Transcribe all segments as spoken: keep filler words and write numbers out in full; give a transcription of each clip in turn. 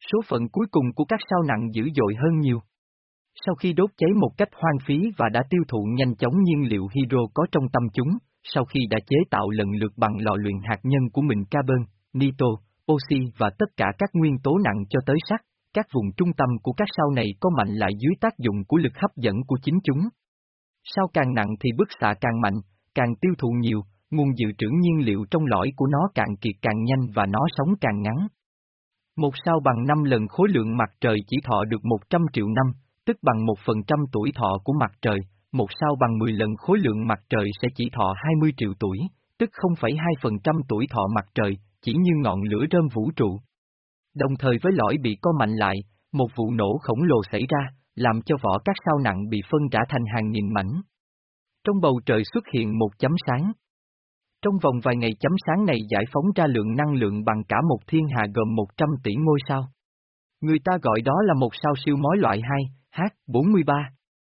Số phận cuối cùng của các sao nặng dữ dội hơn nhiều. Sau khi đốt cháy một cách hoang phí và đã tiêu thụ nhanh chóng nhiên liệu hydro có trong tâm chúng, sau khi đã chế tạo lần lượt bằng lò luyện hạt nhân của mình carbon, nitro, oxy và tất cả các nguyên tố nặng cho tới sắt, các vùng trung tâm của các sao này có mạnh lại dưới tác dụng của lực hấp dẫn của chính chúng. Sao càng nặng thì bức xạ càng mạnh, càng tiêu thụ nhiều, nguồn dự trữ nhiên liệu trong lõi của nó cạn kiệt càng nhanh và nó sống càng ngắn. Một sao bằng năm lần khối lượng mặt trời chỉ thọ được một trăm triệu năm, tức bằng một phần trăm tuổi thọ của mặt trời, một sao bằng mười lần khối lượng mặt trời sẽ chỉ thọ hai mươi triệu tuổi, tức không phẩy hai phần trăm tuổi thọ mặt trời, chỉ như ngọn lửa rơm vũ trụ. Đồng thời với lõi bị co mạnh lại, một vụ nổ khổng lồ xảy ra, làm cho vỏ các sao nặng bị phân rã thành hàng nghìn mảnh. Trong bầu trời xuất hiện một chấm sáng. Trong vòng vài ngày chấm sáng này giải phóng ra lượng năng lượng bằng cả một thiên hà gồm một trăm tỷ ngôi sao. Người ta gọi đó là một sao siêu mối loại hai, H bốn mươi ba.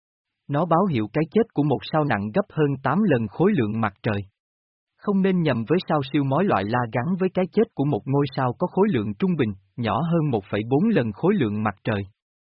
Nó báo hiệu cái chết của một sao nặng gấp hơn tám lần khối lượng mặt trời. Không nên nhầm với sao siêu mối loại La gắn với cái chết của một ngôi sao có khối lượng trung bình, nhỏ hơn một phẩy bốn lần khối lượng mặt trời.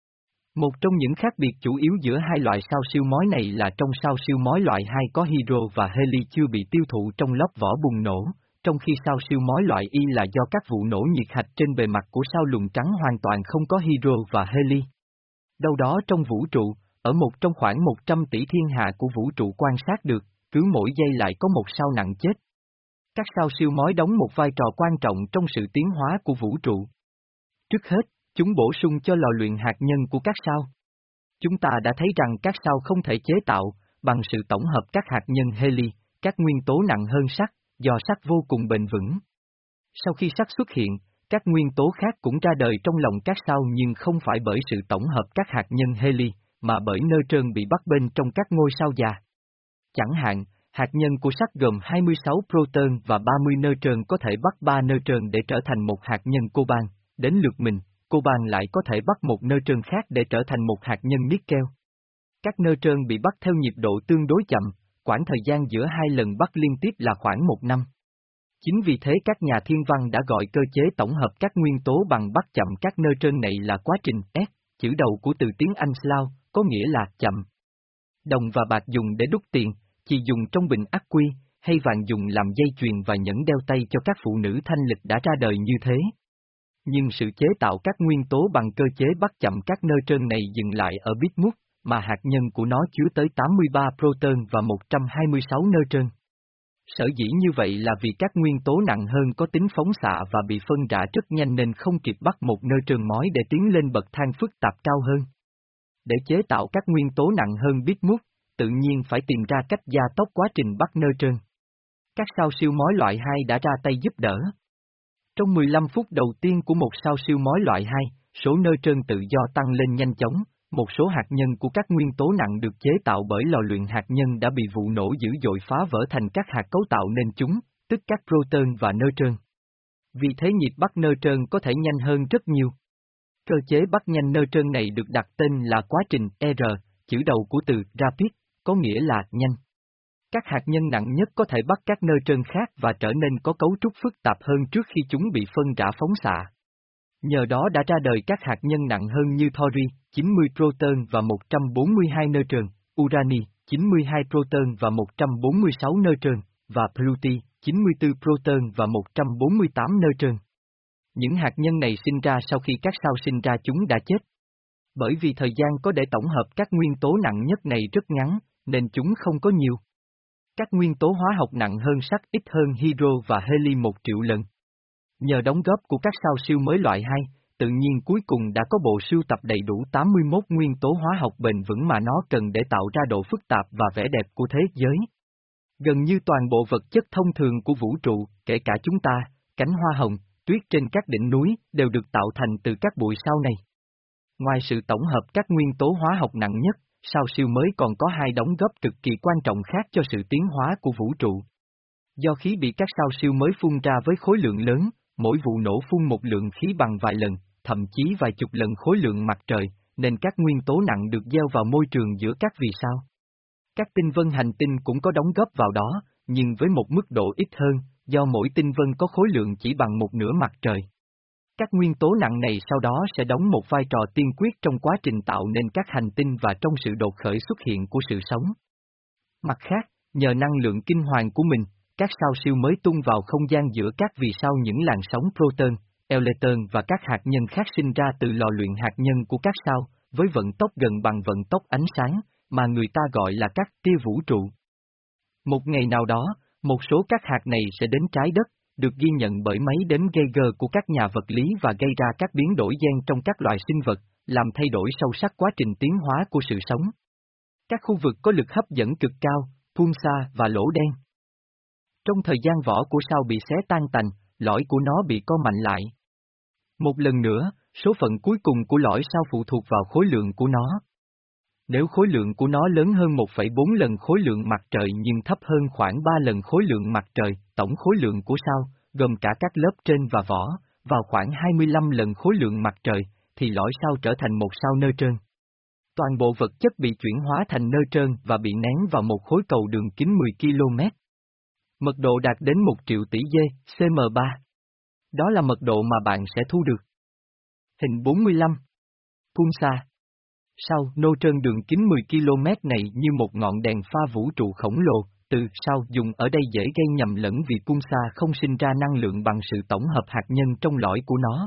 Một trong những khác biệt chủ yếu giữa hai loại sao siêu mối này là trong sao siêu mối loại hai có hydro và heli chưa bị tiêu thụ trong lớp vỏ bùng nổ, trong khi sao siêu mối loại Y là do các vụ nổ nhiệt hạch trên bề mặt của sao lùn trắng hoàn toàn không có hydro và heli. Đâu đó trong vũ trụ, ở một trong khoảng một trăm tỷ thiên hà của vũ trụ quan sát được, cứ mỗi giây lại có một sao nặng chết. Các sao siêu mối đóng một vai trò quan trọng trong sự tiến hóa của vũ trụ. Trước hết, chúng bổ sung cho lò luyện hạt nhân của các sao. Chúng ta đã thấy rằng các sao không thể chế tạo, bằng sự tổng hợp các hạt nhân heli, các nguyên tố nặng hơn sắt, do sắt vô cùng bền vững. Sau khi sắt xuất hiện, các nguyên tố khác cũng ra đời trong lòng các sao nhưng không phải bởi sự tổng hợp các hạt nhân heli, mà bởi neutron bị bắt bên trong các ngôi sao già. Chẳng hạn, hạt nhân của sắt gồm hai mươi sáu proton và ba mươi neutron có thể bắt ba neutron để trở thành một hạt nhân coban, đến lượt mình, coban lại có thể bắt một neutron khác để trở thành một hạt nhân nickel. Các neutron bị bắt theo nhịp độ tương đối chậm, quãng thời gian giữa hai lần bắt liên tiếp là khoảng một năm. Chính vì thế các nhà thiên văn đã gọi cơ chế tổng hợp các nguyên tố bằng bắt chậm các neutron này là quá trình S, chữ đầu của từ tiếng Anh slow, có nghĩa là chậm. Đồng và bạc dùng để đúc tiền, chỉ dùng trong bình ắc quy, hay vàng dùng làm dây chuyền và nhẫn đeo tay cho các phụ nữ thanh lịch đã ra đời như thế. Nhưng sự chế tạo các nguyên tố bằng cơ chế bắt chậm các neutron này dừng lại ở bismuth, mà hạt nhân của nó chứa tới tám mươi ba proton và một trăm hai mươi sáu neutron. Sở dĩ như vậy là vì các nguyên tố nặng hơn có tính phóng xạ và bị phân rã rất nhanh nên không kịp bắt một neutron mối để tiến lên bậc thang phức tạp cao hơn. Để chế tạo các nguyên tố nặng hơn bismuth, tự nhiên phải tìm ra cách gia tốc quá trình bắt neutron. Các sao siêu mối loại hai đã ra tay giúp đỡ. Trong mười lăm phút đầu tiên của một sao siêu mối loại hai, số neutron tự do tăng lên nhanh chóng, một số hạt nhân của các nguyên tố nặng được chế tạo bởi lò luyện hạt nhân đã bị vụ nổ dữ dội phá vỡ thành các hạt cấu tạo nên chúng, tức các proton và neutron. Vì thế nhịp bắt neutron có thể nhanh hơn rất nhiều. Cơ chế bắt nhanh neutron này được đặt tên là quá trình R, chữ đầu của từ rapid, có nghĩa là nhanh. Các hạt nhân nặng nhất có thể bắt các neutron khác và trở nên có cấu trúc phức tạp hơn trước khi chúng bị phân rã phóng xạ. Nhờ đó đã ra đời các hạt nhân nặng hơn như thori, chín mươi proton và một trăm bốn mươi hai neutron, urani, chín mươi hai proton và một trăm bốn mươi sáu neutron, và pluti, chín mươi tư proton và một trăm bốn mươi tám neutron. Những hạt nhân này sinh ra sau khi các sao sinh ra chúng đã chết. Bởi vì thời gian có để tổng hợp các nguyên tố nặng nhất này rất ngắn, nên chúng không có nhiều. Các nguyên tố hóa học nặng hơn sắt ít hơn hydro và heli một triệu lần. Nhờ đóng góp của các sao siêu mới loại hai, tự nhiên cuối cùng đã có bộ sưu tập đầy đủ tám mươi mốt nguyên tố hóa học bền vững mà nó cần để tạo ra độ phức tạp và vẻ đẹp của thế giới. Gần như toàn bộ vật chất thông thường của vũ trụ, kể cả chúng ta, cánh hoa hồng, tuyết trên các đỉnh núi, đều được tạo thành từ các bụi sao này. Ngoài sự tổng hợp các nguyên tố hóa học nặng nhất, sao siêu mới còn có hai đóng góp cực kỳ quan trọng khác cho sự tiến hóa của vũ trụ. Do khí bị các sao siêu mới phun ra với khối lượng lớn, mỗi vụ nổ phun một lượng khí bằng vài lần, thậm chí vài chục lần khối lượng mặt trời, nên các nguyên tố nặng được gieo vào môi trường giữa các vì sao. Các tinh vân hành tinh cũng có đóng góp vào đó, nhưng với một mức độ ít hơn, do mỗi tinh vân có khối lượng chỉ bằng một nửa mặt trời. Các nguyên tố nặng này sau đó sẽ đóng một vai trò tiên quyết trong quá trình tạo nên các hành tinh và trong sự đột khởi xuất hiện của sự sống. Mặt khác, nhờ năng lượng kinh hoàng của mình, các sao siêu mới tung vào không gian giữa các vì sao những làn sóng proton, electron và các hạt nhân khác sinh ra từ lò luyện hạt nhân của các sao, với vận tốc gần bằng vận tốc ánh sáng, mà người ta gọi là các tia vũ trụ. Một ngày nào đó, một số các hạt này sẽ đến trái đất, được ghi nhận bởi máy đếm Geiger của các nhà vật lý và gây ra các biến đổi gen trong các loài sinh vật, làm thay đổi sâu sắc quá trình tiến hóa của sự sống. Các khu vực có lực hấp dẫn cực cao, pulsar và lỗ đen. Trong thời gian vỏ của sao bị xé tan tành, lõi của nó bị co mạnh lại. Một lần nữa, số phận cuối cùng của lõi sao phụ thuộc vào khối lượng của nó. Nếu khối lượng của nó lớn hơn một phẩy bốn lần khối lượng mặt trời nhưng thấp hơn khoảng ba lần khối lượng mặt trời, tổng khối lượng của sao, gồm cả các lớp trên và vỏ, vào khoảng hai mươi lăm lần khối lượng mặt trời, thì lõi sao trở thành một sao nơ trơn. Toàn bộ vật chất bị chuyển hóa thành nơ trơn và bị nén vào một khối cầu đường kính mười ki lô mét. Mật độ đạt đến một triệu tỷ G, xê em ba. Đó là mật độ mà bạn sẽ thu được. Hình bốn mươi lăm. Pulsar. Sao nô trơn đường kính mười ki lô mét này như một ngọn đèn pha vũ trụ khổng lồ, từ sao dùng ở đây dễ gây nhầm lẫn vì pulsar không sinh ra năng lượng bằng sự tổng hợp hạt nhân trong lõi của nó.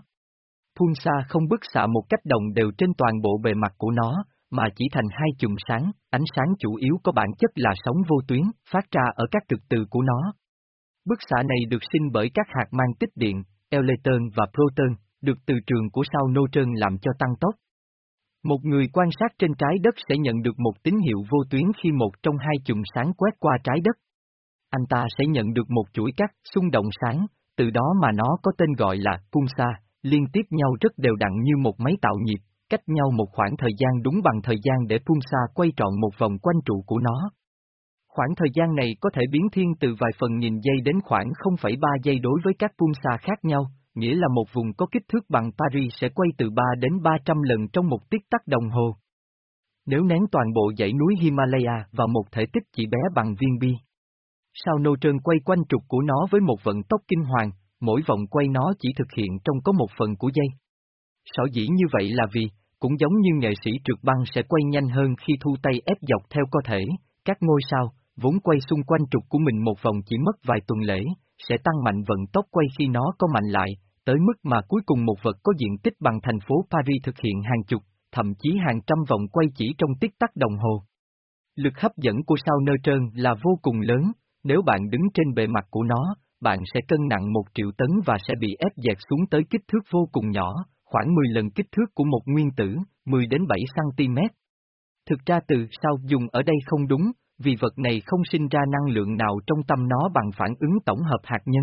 Pulsar không bức xạ một cách đồng đều trên toàn bộ bề mặt của nó, mà chỉ thành hai chùm sáng, ánh sáng chủ yếu có bản chất là sóng vô tuyến, phát ra ở các cực từ của nó. Bức xạ này được sinh bởi các hạt mang tích điện, electron và proton, được từ trường của sao nô trơn làm cho tăng tốc. Một người quan sát trên trái đất sẽ nhận được một tín hiệu vô tuyến khi một trong hai chùm sáng quét qua trái đất. Anh ta sẽ nhận được một chuỗi các xung động sáng, từ đó mà nó có tên gọi là pulsar, liên tiếp nhau rất đều đặn như một máy tạo nhịp, cách nhau một khoảng thời gian đúng bằng thời gian để pulsar quay trọn một vòng quanh trụ của nó. Khoảng thời gian này có thể biến thiên từ vài phần nghìn giây đến khoảng không phẩy ba giây đối với các pulsar khác nhau, nghĩa là một vùng có kích thước bằng Paris sẽ quay từ ba đến ba trăm lần trong một tích tắc đồng hồ. Nếu nén toàn bộ dãy núi Himalaya vào một thể tích chỉ bé bằng viên bi. Sao nô trơn quay quanh trục của nó với một vận tốc kinh hoàng, mỗi vòng quay nó chỉ thực hiện trong có một phần của giây. Sở dĩ như vậy là vì, cũng giống như nghệ sĩ trượt băng sẽ quay nhanh hơn khi thu tay ép dọc theo cơ thể, các ngôi sao, vốn quay xung quanh trục của mình một vòng chỉ mất vài tuần lễ, sẽ tăng mạnh vận tốc quay khi nó có mạnh lại, tới mức mà cuối cùng một vật có diện tích bằng thành phố Paris thực hiện hàng chục, thậm chí hàng trăm vòng quay chỉ trong tích tắc đồng hồ. Lực hấp dẫn của sao nơ trơn là vô cùng lớn, nếu bạn đứng trên bề mặt của nó, bạn sẽ cân nặng một triệu tấn và sẽ bị ép dẹt xuống tới kích thước vô cùng nhỏ, khoảng mười lần kích thước của một nguyên tử, mười đến bảy xăng-ti-mét. Thực ra từ sao dùng ở đây không đúng, vì vật này không sinh ra năng lượng nào trong tâm nó bằng phản ứng tổng hợp hạt nhân.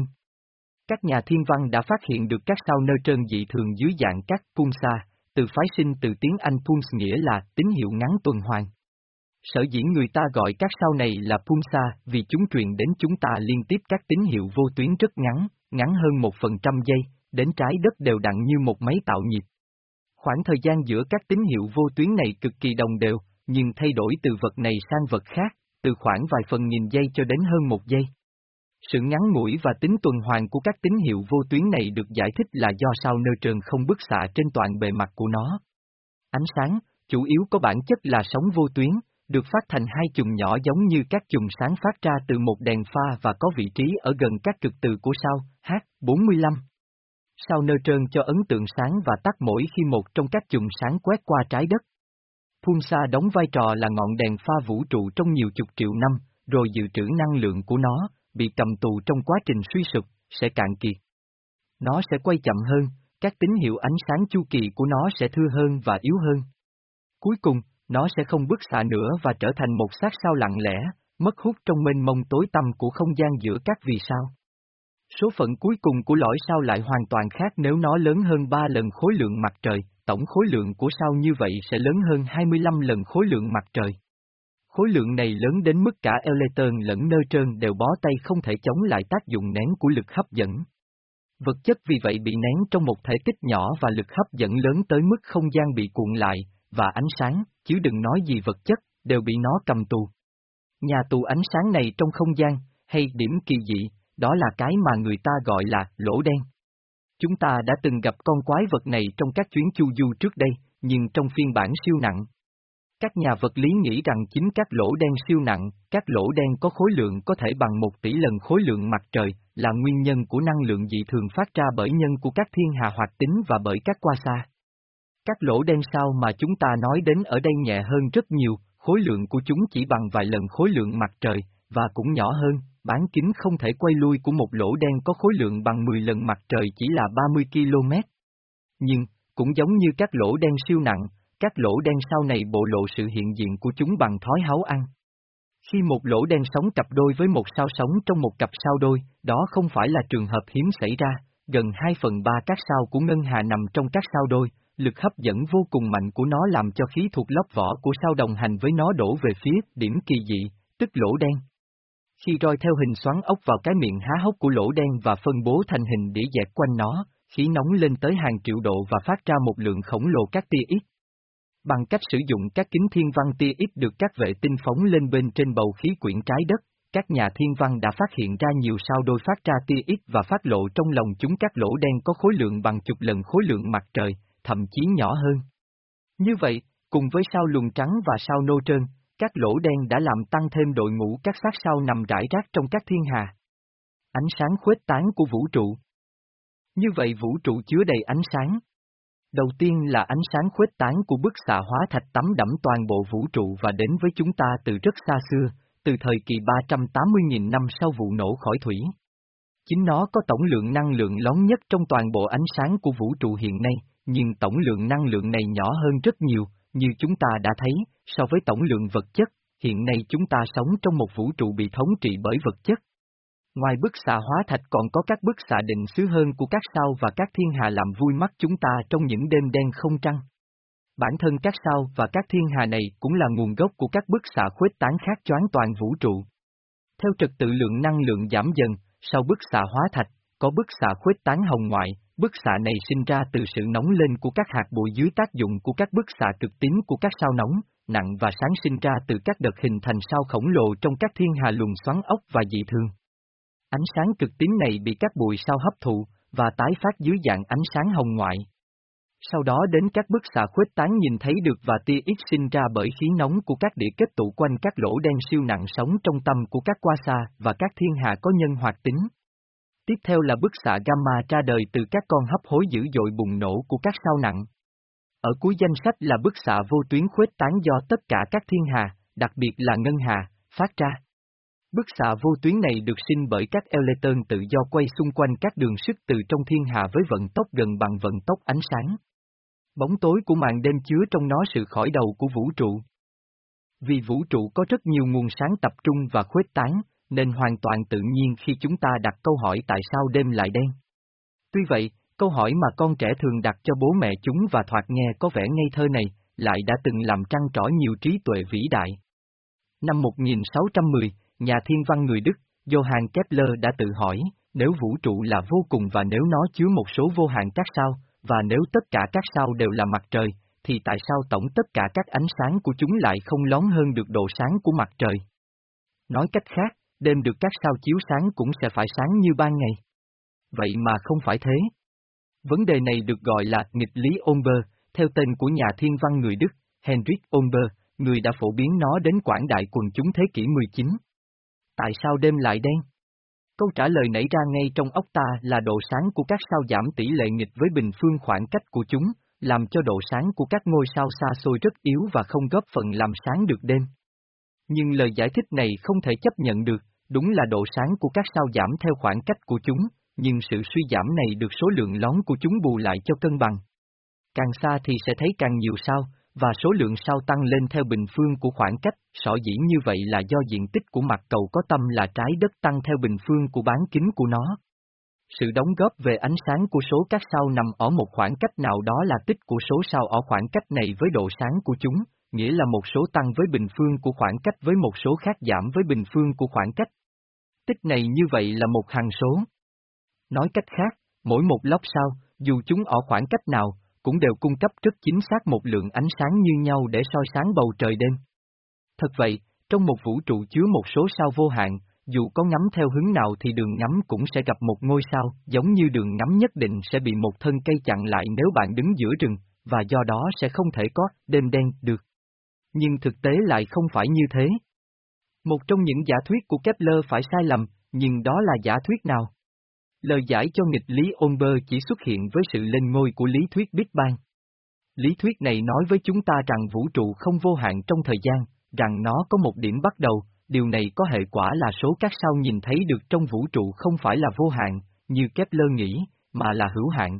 Các nhà thiên văn đã phát hiện được các sao nơ trơn dị thường dưới dạng các pulsar, từ phái sinh từ tiếng Anh pulse nghĩa là tín hiệu ngắn tuần hoàn. Sở dĩ người ta gọi các sao này là pulsar vì chúng truyền đến chúng ta liên tiếp các tín hiệu vô tuyến rất ngắn, ngắn hơn một phần trăm giây, đến trái đất đều đặn như một máy tạo nhịp. Khoảng thời gian giữa các tín hiệu vô tuyến này cực kỳ đồng đều, nhưng thay đổi từ vật này sang vật khác, từ khoảng vài phần nghìn giây cho đến hơn một giây. Sự ngắn ngủi và tính tuần hoàn của các tín hiệu vô tuyến này được giải thích là do sao nơ trơn không bức xạ trên toàn bề mặt của nó. Ánh sáng, chủ yếu có bản chất là sóng vô tuyến, được phát thành hai chùm nhỏ giống như các chùm sáng phát ra từ một đèn pha và có vị trí ở gần các cực từ của sao, H bốn mươi lăm. Sao nơ trơn cho ấn tượng sáng và tắt mỗi khi một trong các chùm sáng quét qua trái đất. Pulsar đóng vai trò là ngọn đèn pha vũ trụ trong nhiều chục triệu năm, rồi dự trữ năng lượng của nó, bị cầm tù trong quá trình suy sụp, sẽ cạn kiệt. Nó sẽ quay chậm hơn, các tín hiệu ánh sáng chu kỳ của nó sẽ thưa hơn và yếu hơn. Cuối cùng, nó sẽ không bức xạ nữa và trở thành một xác sao lặng lẽ, mất hút trong mênh mông tối tăm của không gian giữa các vì sao. Số phận cuối cùng của lõi sao lại hoàn toàn khác nếu nó lớn hơn ba lần khối lượng mặt trời, tổng khối lượng của sao như vậy sẽ lớn hơn hai mươi lăm lần khối lượng mặt trời. Khối lượng này lớn đến mức cả electron lẫn nơ trơn đều bó tay không thể chống lại tác dụng nén của lực hấp dẫn. Vật chất vì vậy bị nén trong một thể tích nhỏ và lực hấp dẫn lớn tới mức không gian bị cuộn lại, và ánh sáng, chứ đừng nói gì vật chất, đều bị nó cầm tù. Nhà tù ánh sáng này trong không gian, hay điểm kỳ dị, đó là cái mà người ta gọi là lỗ đen. Chúng ta đã từng gặp con quái vật này trong các chuyến chu du trước đây, nhưng trong phiên bản siêu nặng. Các nhà vật lý nghĩ rằng chính các lỗ đen siêu nặng, các lỗ đen có khối lượng có thể bằng một tỷ lần khối lượng mặt trời, là nguyên nhân của năng lượng dị thường phát ra bởi nhân của các thiên hà hoạt tính và bởi các quasar. Các lỗ đen sao mà chúng ta nói đến ở đây nhẹ hơn rất nhiều, khối lượng của chúng chỉ bằng vài lần khối lượng mặt trời, và cũng nhỏ hơn, bán kính không thể quay lui của một lỗ đen có khối lượng bằng mười lần mặt trời chỉ là ba mươi ki lô mét. Nhưng, cũng giống như các lỗ đen siêu nặng, các lỗ đen sau này bộ lộ sự hiện diện của chúng bằng thói háo ăn. Khi một lỗ đen sống cặp đôi với một sao sống trong một cặp sao đôi, đó không phải là trường hợp hiếm xảy ra, gần hai phần ba các sao của ngân hà nằm trong các sao đôi, lực hấp dẫn vô cùng mạnh của nó làm cho khí thuộc lớp vỏ của sao đồng hành với nó đổ về phía điểm kỳ dị, tức lỗ đen. Khi roi theo hình xoắn ốc vào cái miệng há hốc của lỗ đen và phân bố thành hình đĩa dẹt quanh nó, khí nóng lên tới hàng triệu độ và phát ra một lượng khổng lồ các tia X. Bằng cách sử dụng các kính thiên văn tia X được các vệ tinh phóng lên bên trên bầu khí quyển trái đất, các nhà thiên văn đã phát hiện ra nhiều sao đôi phát ra tia X và phát lộ trong lòng chúng các lỗ đen có khối lượng bằng chục lần khối lượng mặt trời, thậm chí nhỏ hơn. Như vậy, cùng với sao luồng trắng và sao nô trơn, các lỗ đen đã làm tăng thêm đội ngũ các xác sao nằm rải rác trong các thiên hà. Ánh sáng khuếch tán của vũ trụ. Như vậy vũ trụ chứa đầy ánh sáng. Đầu tiên là ánh sáng khuếch tán của bức xạ hóa thạch tắm đẫm toàn bộ vũ trụ và đến với chúng ta từ rất xa xưa, từ thời kỳ ba trăm tám mươi nghìn năm sau vụ nổ khỏi thủy. Chính nó có tổng lượng năng lượng lớn nhất trong toàn bộ ánh sáng của vũ trụ hiện nay, nhưng tổng lượng năng lượng này nhỏ hơn rất nhiều, như chúng ta đã thấy, so với tổng lượng vật chất, hiện nay chúng ta sống trong một vũ trụ bị thống trị bởi vật chất. Ngoài bức xạ hóa thạch còn có các bức xạ định xứ hơn của các sao và các thiên hà làm vui mắt chúng ta trong những đêm đen không trăng. Bản thân các sao và các thiên hà này cũng là nguồn gốc của các bức xạ khuếch tán khác choáng toàn vũ trụ. Theo trật tự lượng năng lượng giảm dần, sau bức xạ hóa thạch, có bức xạ khuếch tán hồng ngoại, bức xạ này sinh ra từ sự nóng lên của các hạt bụi dưới tác dụng của các bức xạ cực tím của các sao nóng, nặng và sáng sinh ra từ các đợt hình thành sao khổng lồ trong các thiên hà luồng xoắn ốc và dị thường. Ánh sáng cực tím này bị các bụi sao hấp thụ, và tái phát dưới dạng ánh sáng hồng ngoại. Sau đó đến các bức xạ khuếch tán nhìn thấy được và tia X sinh ra bởi khí nóng của các đĩa kết tụ quanh các lỗ đen siêu nặng sống trong tâm của các quasar và các thiên hà có nhân hoạt tính. Tiếp theo là bức xạ gamma ra đời từ các con hấp hối dữ dội bùng nổ của các sao nặng. Ở cuối danh sách là bức xạ vô tuyến khuếch tán do tất cả các thiên hà, đặc biệt là ngân hà, phát ra. Bức xạ vô tuyến này được sinh bởi các electron tự do quay xung quanh các đường sức từ trong thiên hà với vận tốc gần bằng vận tốc ánh sáng. Bóng tối của màn đêm chứa trong nó sự khởi đầu của vũ trụ. Vì vũ trụ có rất nhiều nguồn sáng tập trung và khuếch tán, nên hoàn toàn tự nhiên khi chúng ta đặt câu hỏi tại sao đêm lại đen. Tuy vậy, câu hỏi mà con trẻ thường đặt cho bố mẹ chúng và thoạt nghe có vẻ ngây thơ này, lại đã từng làm trăn trỏi nhiều trí tuệ vĩ đại. Năm một nghìn sáu trăm mười, nhà thiên văn người Đức, Johann Kepler đã tự hỏi, nếu vũ trụ là vô cùng và nếu nó chứa một số vô hạn các sao, và nếu tất cả các sao đều là mặt trời, thì tại sao tổng tất cả các ánh sáng của chúng lại không lón hơn được độ sáng của mặt trời? Nói cách khác, đêm được các sao chiếu sáng cũng sẽ phải sáng như ban ngày. Vậy mà không phải thế. Vấn đề này được gọi là nghịch lý Olber, theo tên của nhà thiên văn người Đức, Heinrich Olber, người đã phổ biến nó đến quảng đại quần chúng thế kỷ mười chín. Tại sao đêm lại đen? Câu trả lời nảy ra ngay trong óc ta là độ sáng của các sao giảm tỷ lệ nghịch với bình phương khoảng cách của chúng, làm cho độ sáng của các ngôi sao xa xôi rất yếu và không góp phần làm sáng được đêm. Nhưng lời giải thích này không thể chấp nhận được, đúng là độ sáng của các sao giảm theo khoảng cách của chúng, nhưng sự suy giảm này được số lượng lón của chúng bù lại cho cân bằng. Càng xa thì sẽ thấy càng nhiều sao, và số lượng sao tăng lên theo bình phương của khoảng cách, sở dĩ như vậy là do diện tích của mặt cầu có tâm là trái đất tăng theo bình phương của bán kính của nó. Sự đóng góp về ánh sáng của số các sao nằm ở một khoảng cách nào đó là tích của số sao ở khoảng cách này với độ sáng của chúng, nghĩa là một số tăng với bình phương của khoảng cách với một số khác giảm với bình phương của khoảng cách. Tích này như vậy là một hằng số. Nói cách khác, mỗi một lốc sao, dù chúng ở khoảng cách nào, cũng đều cung cấp rất chính xác một lượng ánh sáng như nhau để soi sáng bầu trời đêm. Thật vậy, trong một vũ trụ chứa một số sao vô hạn, dù có ngắm theo hướng nào thì đường ngắm cũng sẽ gặp một ngôi sao, giống như đường ngắm nhất định sẽ bị một thân cây chặn lại nếu bạn đứng giữa rừng, và do đó sẽ không thể có đêm đen được. Nhưng thực tế lại không phải như thế. Một trong những giả thuyết của Kepler phải sai lầm, nhưng đó là giả thuyết nào? Lời giải cho nghịch lý Olber chỉ xuất hiện với sự lên ngôi của lý thuyết Big Bang. Lý thuyết này nói với chúng ta rằng vũ trụ không vô hạn trong thời gian, rằng nó có một điểm bắt đầu, điều này có hệ quả là số các sao nhìn thấy được trong vũ trụ không phải là vô hạn, như Kepler nghĩ, mà là hữu hạn.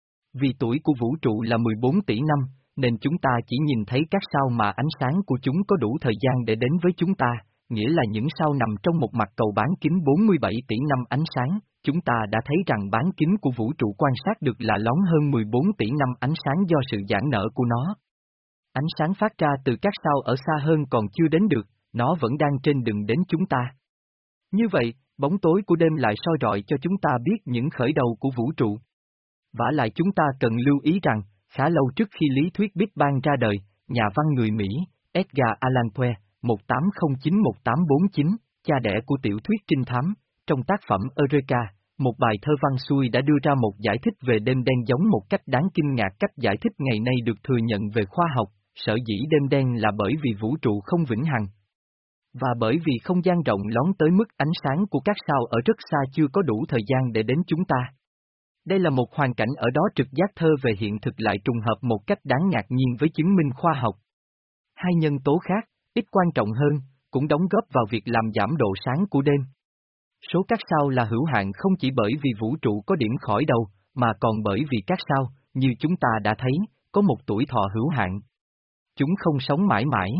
Vì tuổi của vũ trụ là mười bốn tỷ năm, nên chúng ta chỉ nhìn thấy các sao mà ánh sáng của chúng có đủ thời gian để đến với chúng ta, nghĩa là những sao nằm trong một mặt cầu bán kính bốn mươi bảy tỷ năm ánh sáng. Chúng ta đã thấy rằng bán kính của vũ trụ quan sát được là lớn hơn mười bốn tỷ năm ánh sáng do sự giãn nở của nó. Ánh sáng phát ra từ các sao ở xa hơn còn chưa đến được, nó vẫn đang trên đường đến chúng ta. Như vậy, bóng tối của đêm lại soi rọi cho chúng ta biết những khởi đầu của vũ trụ. Vả lại chúng ta cần lưu ý rằng, khá lâu trước khi lý thuyết Big Bang ra đời, nhà văn người Mỹ, Edgar Allan Poe, một tám không chín đến một tám bốn chín, cha đẻ của tiểu thuyết trinh thám, trong tác phẩm Eureka, một bài thơ văn xuôi đã đưa ra một giải thích về đêm đen giống một cách đáng kinh ngạc. Cách giải thích ngày nay được thừa nhận về khoa học, sở dĩ đêm đen là bởi vì vũ trụ không vĩnh hằng. Và bởi vì không gian rộng lớn tới mức ánh sáng của các sao ở rất xa chưa có đủ thời gian để đến chúng ta. Đây là một hoàn cảnh ở đó trực giác thơ về hiện thực lại trùng hợp một cách đáng ngạc nhiên với chứng minh khoa học. Hai nhân tố khác, ít quan trọng hơn, cũng đóng góp vào việc làm giảm độ sáng của đêm. Số các sao là hữu hạn không chỉ bởi vì vũ trụ có điểm khởi đầu, mà còn bởi vì các sao, như chúng ta đã thấy, có một tuổi thọ hữu hạn. Chúng không sống mãi mãi.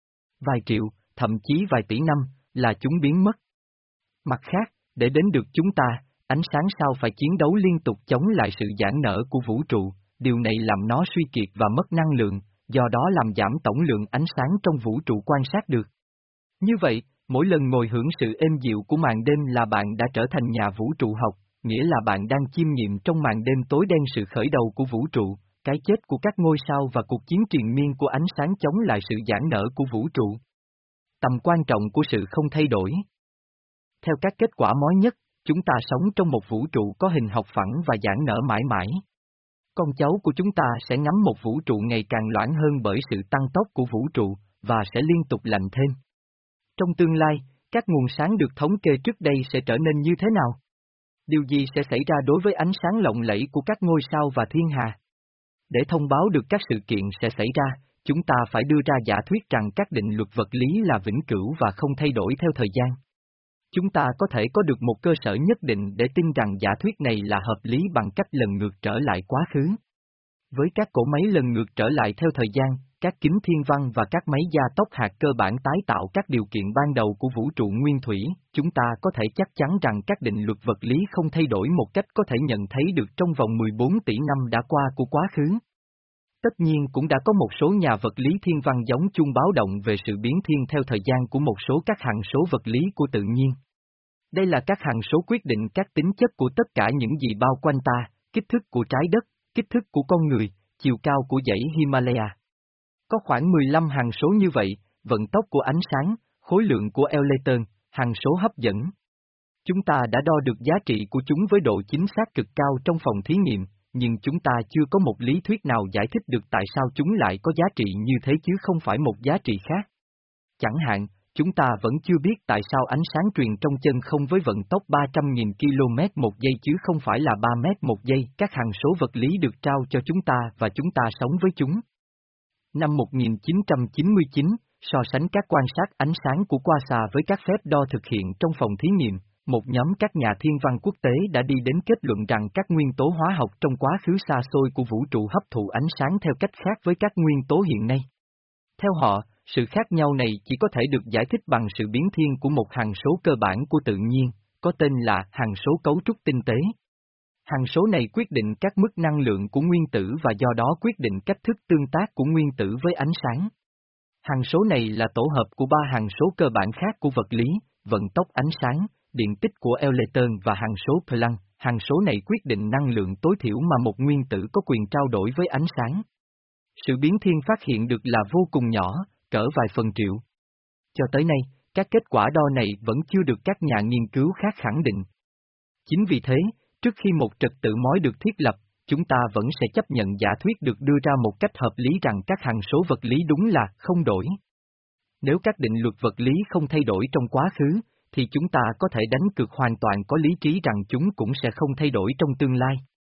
Vài triệu, thậm chí vài tỷ năm, là chúng biến mất. Mặt khác, để đến được chúng ta, ánh sáng sao phải chiến đấu liên tục chống lại sự giãn nở của vũ trụ, điều này làm nó suy kiệt và mất năng lượng, do đó làm giảm tổng lượng ánh sáng trong vũ trụ quan sát được. Như vậy, mỗi lần ngồi hưởng sự êm dịu của màn đêm là bạn đã trở thành nhà vũ trụ học, nghĩa là bạn đang chiêm nghiệm trong màn đêm tối đen sự khởi đầu của vũ trụ, cái chết của các ngôi sao và cuộc chiến triền miên của ánh sáng chống lại sự giãn nở của vũ trụ. Tầm quan trọng của sự không thay đổi. Theo các kết quả mới nhất, chúng ta sống trong một vũ trụ có hình học phẳng và giãn nở mãi mãi. Con cháu của chúng ta sẽ ngắm một vũ trụ ngày càng loãng hơn bởi sự tăng tốc của vũ trụ, và sẽ liên tục lạnh thêm. Trong tương lai, các nguồn sáng được thống kê trước đây sẽ trở nên như thế nào? Điều gì sẽ xảy ra đối với ánh sáng lộng lẫy của các ngôi sao và thiên hà? Để thông báo được các sự kiện sẽ xảy ra, chúng ta phải đưa ra giả thuyết rằng các định luật vật lý là vĩnh cửu và không thay đổi theo thời gian. Chúng ta có thể có được một cơ sở nhất định để tin rằng giả thuyết này là hợp lý bằng cách lần ngược trở lại quá khứ. Với các cỗ máy lần ngược trở lại theo thời gian, các kính thiên văn và các máy gia tốc hạt cơ bản tái tạo các điều kiện ban đầu của vũ trụ nguyên thủy, chúng ta có thể chắc chắn rằng các định luật vật lý không thay đổi một cách có thể nhận thấy được trong vòng mười bốn tỷ năm đã qua của quá khứ. Tất nhiên cũng đã có một số nhà vật lý thiên văn giống chuông báo động về sự biến thiên theo thời gian của một số các hằng số vật lý của tự nhiên. Đây là các hằng số quyết định các tính chất của tất cả những gì bao quanh ta, kích thước của trái đất, kích thước của con người, chiều cao của dãy Himalaya. Có khoảng mười lăm hằng số như vậy, vận tốc của ánh sáng, khối lượng của Electron, hằng số hấp dẫn. Chúng ta đã đo được giá trị của chúng với độ chính xác cực cao trong phòng thí nghiệm, nhưng chúng ta chưa có một lý thuyết nào giải thích được tại sao chúng lại có giá trị như thế chứ không phải một giá trị khác. Chẳng hạn, chúng ta vẫn chưa biết tại sao ánh sáng truyền trong chân không với vận tốc ba trăm nghìn ki lô mét một giây chứ không phải là ba mét một giây. Các hằng số vật lý được trao cho chúng ta và chúng ta sống với chúng. Năm một nghìn chín trăm chín mươi chín, so sánh các quan sát ánh sáng của quasar với các phép đo thực hiện trong phòng thí nghiệm, một nhóm các nhà thiên văn quốc tế đã đi đến kết luận rằng các nguyên tố hóa học trong quá khứ xa xôi của vũ trụ hấp thụ ánh sáng theo cách khác với các nguyên tố hiện nay. Theo họ, sự khác nhau này chỉ có thể được giải thích bằng sự biến thiên của một hằng số cơ bản của tự nhiên, có tên là hằng số cấu trúc tinh tế. Hằng số này quyết định các mức năng lượng của nguyên tử và do đó quyết định cách thức tương tác của nguyên tử với ánh sáng. Hằng số này là tổ hợp của ba hằng số cơ bản khác của vật lý, vận tốc ánh sáng, điện tích của Electron và hằng số Planck. Hằng số này quyết định năng lượng tối thiểu mà một nguyên tử có quyền trao đổi với ánh sáng. Sự biến thiên phát hiện được là vô cùng nhỏ, cỡ vài phần triệu. Cho tới nay, các kết quả đo này vẫn chưa được các nhà nghiên cứu khác khẳng định. Chính vì thế, trước khi một trật tự mới được thiết lập, chúng ta vẫn sẽ chấp nhận giả thuyết được đưa ra một cách hợp lý rằng các hằng số vật lý đúng là không đổi. Nếu các định luật vật lý không thay đổi trong quá khứ, thì chúng ta có thể đánh cược hoàn toàn có lý trí rằng chúng cũng sẽ không thay đổi trong tương lai.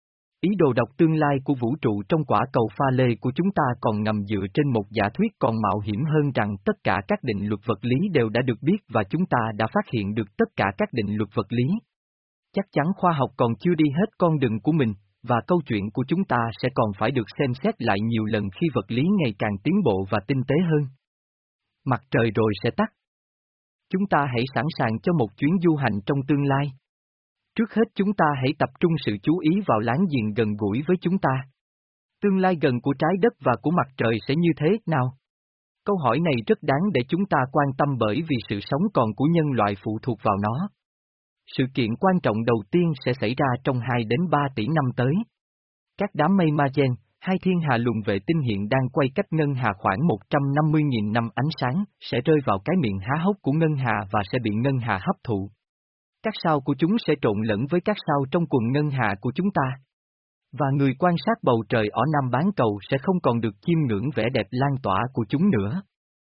Ý đồ đọc tương lai của vũ trụ trong quả cầu pha lê của chúng ta còn ngầm dựa trên một giả thuyết còn mạo hiểm hơn rằng tất cả các định luật vật lý đều đã được biết và chúng ta đã phát hiện được tất cả các định luật vật lý. Chắc chắn khoa học còn chưa đi hết con đường của mình, và câu chuyện của chúng ta sẽ còn phải được xem xét lại nhiều lần khi vật lý ngày càng tiến bộ và tinh tế hơn. Mặt trời rồi sẽ tắt. Chúng ta hãy sẵn sàng cho một chuyến du hành trong tương lai. Trước hết chúng ta hãy tập trung sự chú ý vào láng giềng gần gũi với chúng ta. Tương lai gần của trái đất và của mặt trời sẽ như thế nào? Câu hỏi này rất đáng để chúng ta quan tâm bởi vì sự sống còn của nhân loại phụ thuộc vào nó. Sự kiện quan trọng đầu tiên sẽ xảy ra trong hai đến ba tỷ năm tới. Các đám mây Magellan, hai thiên hà luồng vệ tinh hiện đang quay cách ngân hà khoảng một trăm năm mươi nghìn năm ánh sáng, sẽ rơi vào cái miệng há hốc của ngân hà và sẽ bị ngân hà hấp thụ. Các sao của chúng sẽ trộn lẫn với các sao trong quần ngân hà của chúng ta. Và người quan sát bầu trời ở Nam bán cầu sẽ không còn được chiêm ngưỡng vẻ đẹp lan tỏa của chúng nữa.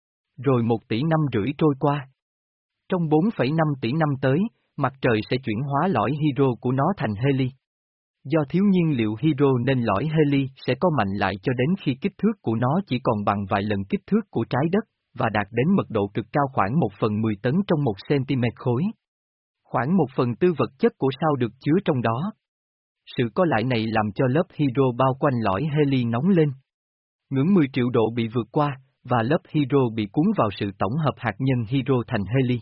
Rồi một tỷ năm rưỡi trôi qua. Trong bốn phẩy năm tỷ năm tới, mặt trời sẽ chuyển hóa lõi hydro của nó thành heli. Do thiếu nhiên liệu hydro nên lõi heli sẽ có mạnh lại cho đến khi kích thước của nó chỉ còn bằng vài lần kích thước của trái đất, và đạt đến mật độ cực cao khoảng một phần mười tấn trong một cm khối. Khoảng một phần tư vật chất của sao được chứa trong đó. Sự có lại này làm cho lớp hydro bao quanh lõi heli nóng lên. Ngưỡng mười triệu độ bị vượt qua, và lớp hydro bị cuốn vào sự tổng hợp hạt nhân hydro thành heli.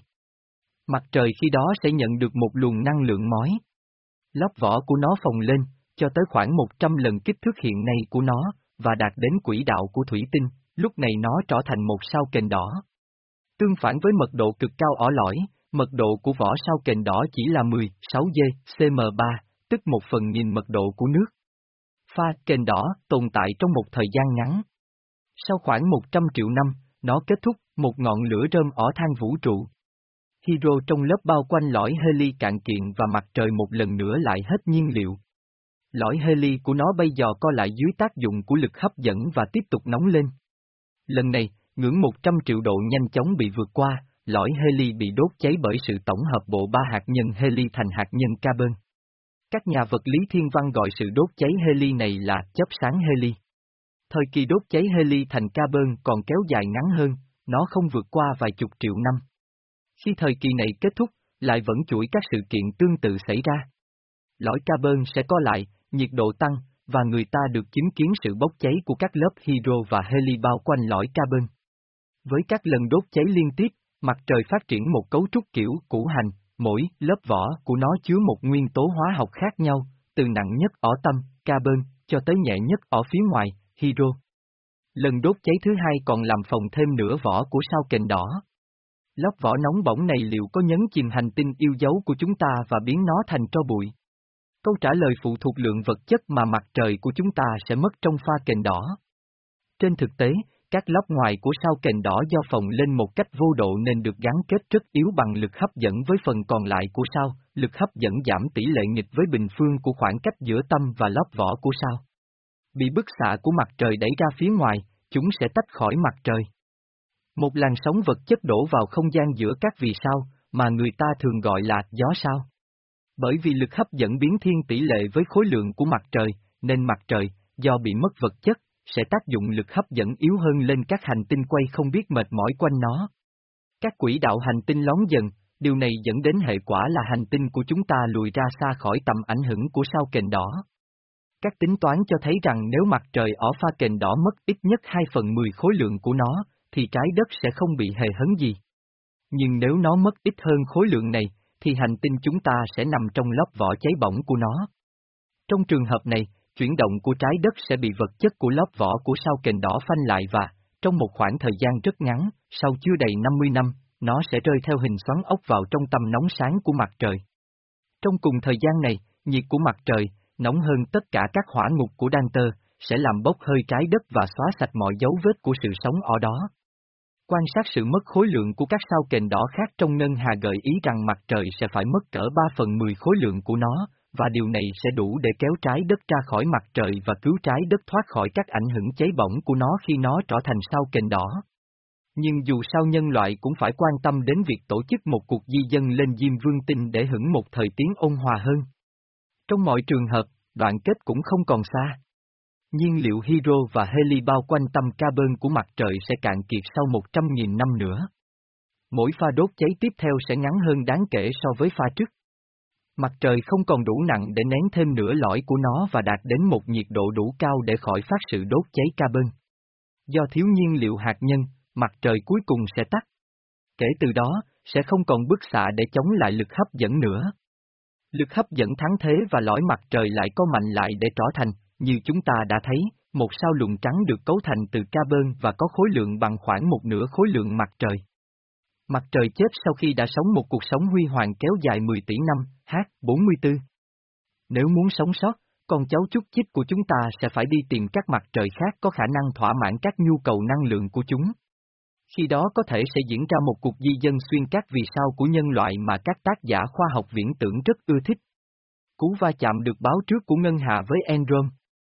Mặt trời khi đó sẽ nhận được một luồng năng lượng mới. Lớp vỏ của nó phồng lên, cho tới khoảng một trăm lần kích thước hiện nay của nó, và đạt đến quỹ đạo của thủy tinh, lúc này nó trở thành một sao kền đỏ. Tương phản với mật độ cực cao ở lõi, mật độ của vỏ sao kền đỏ chỉ là mười, sáu G, xê em ba, tức một phần nghìn mật độ của nước. Pha kền đỏ tồn tại trong một thời gian ngắn. Sau khoảng một trăm triệu năm, nó kết thúc, một ngọn lửa rơm ở than vũ trụ. Hydro trong lớp bao quanh lõi heli cạn kiệt và mặt trời một lần nữa lại hết nhiên liệu. Lõi heli của nó bây giờ co lại dưới tác dụng của lực hấp dẫn và tiếp tục nóng lên. Lần này, ngưỡng một trăm triệu độ nhanh chóng bị vượt qua, lõi heli bị đốt cháy bởi sự tổng hợp bộ ba hạt nhân heli thành hạt nhân carbon. Các nhà vật lý thiên văn gọi sự đốt cháy heli này là chớp sáng heli. Thời kỳ đốt cháy heli thành carbon còn kéo dài ngắn hơn, nó không vượt qua vài chục triệu năm. Khi thời kỳ này kết thúc, lại vẫn chuỗi các sự kiện tương tự xảy ra. Lõi carbon sẽ co lại, nhiệt độ tăng, và người ta được chứng kiến sự bốc cháy của các lớp hydro và heli bao quanh lõi carbon. Với các lần đốt cháy liên tiếp, mặt trời phát triển một cấu trúc kiểu củ hành, mỗi lớp vỏ của nó chứa một nguyên tố hóa học khác nhau, từ nặng nhất ở tâm, carbon, cho tới nhẹ nhất ở phía ngoài, hydro. Lần đốt cháy thứ hai còn làm phồng thêm nửa vỏ của sao kền đỏ. Lớp vỏ nóng bỏng này liệu có nhấn chìm hành tinh yêu dấu của chúng ta và biến nó thành tro bụi? Câu trả lời phụ thuộc lượng vật chất mà mặt trời của chúng ta sẽ mất trong pha kền đỏ. Trên thực tế, các lớp ngoài của sao kền đỏ do phồng lên một cách vô độ nên được gắn kết rất yếu bằng lực hấp dẫn với phần còn lại của sao, lực hấp dẫn giảm tỷ lệ nghịch với bình phương của khoảng cách giữa tâm và lớp vỏ của sao. Bị bức xạ của mặt trời đẩy ra phía ngoài, chúng sẽ tách khỏi mặt trời. Một làn sóng vật chất đổ vào không gian giữa các vì sao, mà người ta thường gọi là gió sao. Bởi vì lực hấp dẫn biến thiên tỷ lệ với khối lượng của mặt trời, nên mặt trời, do bị mất vật chất, sẽ tác dụng lực hấp dẫn yếu hơn lên các hành tinh quay không biết mệt mỏi quanh nó. Các quỹ đạo hành tinh lón dần, điều này dẫn đến hệ quả là hành tinh của chúng ta lùi ra xa khỏi tầm ảnh hưởng của sao kền đỏ. Các tính toán cho thấy rằng nếu mặt trời ở pha kền đỏ mất ít nhất hai phần mười khối lượng của nó, thì trái đất sẽ không bị hề hấn gì. Nhưng nếu nó mất ít hơn khối lượng này, thì hành tinh chúng ta sẽ nằm trong lớp vỏ cháy bỏng của nó. Trong trường hợp này, chuyển động của trái đất sẽ bị vật chất của lớp vỏ của sao kền đỏ phanh lại và, trong một khoảng thời gian rất ngắn, sau chưa đầy năm mươi năm, nó sẽ rơi theo hình xoắn ốc vào trong tầm nóng sáng của mặt trời. Trong cùng thời gian này, nhiệt của mặt trời, nóng hơn tất cả các hỏa ngục của Đan Tơ, sẽ làm bốc hơi trái đất và xóa sạch mọi dấu vết của sự sống ở đó. Quan sát sự mất khối lượng của các sao kền đỏ khác trong ngân hà gợi ý rằng mặt trời sẽ phải mất cỡ ba phần mười khối lượng của nó, và điều này sẽ đủ để kéo trái đất ra khỏi mặt trời và cứu trái đất thoát khỏi các ảnh hưởng cháy bỏng của nó khi nó trở thành sao kền đỏ. Nhưng dù sao nhân loại cũng phải quan tâm đến việc tổ chức một cuộc di dân lên Diêm Vương tinh để hưởng một thời tiến ôn hòa hơn. Trong mọi trường hợp, đoạn kết cũng không còn xa. Nhiên liệu hydro và heli bao quanh tâm carbon của mặt trời sẽ cạn kiệt sau một trăm nghìn năm nữa. Mỗi pha đốt cháy tiếp theo sẽ ngắn hơn đáng kể so với pha trước. Mặt trời không còn đủ nặng để nén thêm nửa lõi của nó và đạt đến một nhiệt độ đủ cao để khỏi phát sự đốt cháy carbon. Do thiếu nhiên liệu hạt nhân, mặt trời cuối cùng sẽ tắt. Kể từ đó, sẽ không còn bức xạ để chống lại lực hấp dẫn nữa. Lực hấp dẫn thắng thế và lõi mặt trời lại có mạnh lại để trở thành, như chúng ta đã thấy, một sao lùn trắng được cấu thành từ carbon và có khối lượng bằng khoảng một nửa khối lượng mặt trời. Mặt trời chết sau khi đã sống một cuộc sống huy hoàng kéo dài mười tỷ năm, H bốn mươi tư. Nếu muốn sống sót, con cháu chúc chích của chúng ta sẽ phải đi tìm các mặt trời khác có khả năng thỏa mãn các nhu cầu năng lượng của chúng. Khi đó có thể sẽ diễn ra một cuộc di dân xuyên các vì sao của nhân loại mà các tác giả khoa học viễn tưởng rất ưa thích. Cú va chạm được báo trước của ngân hà với Androm.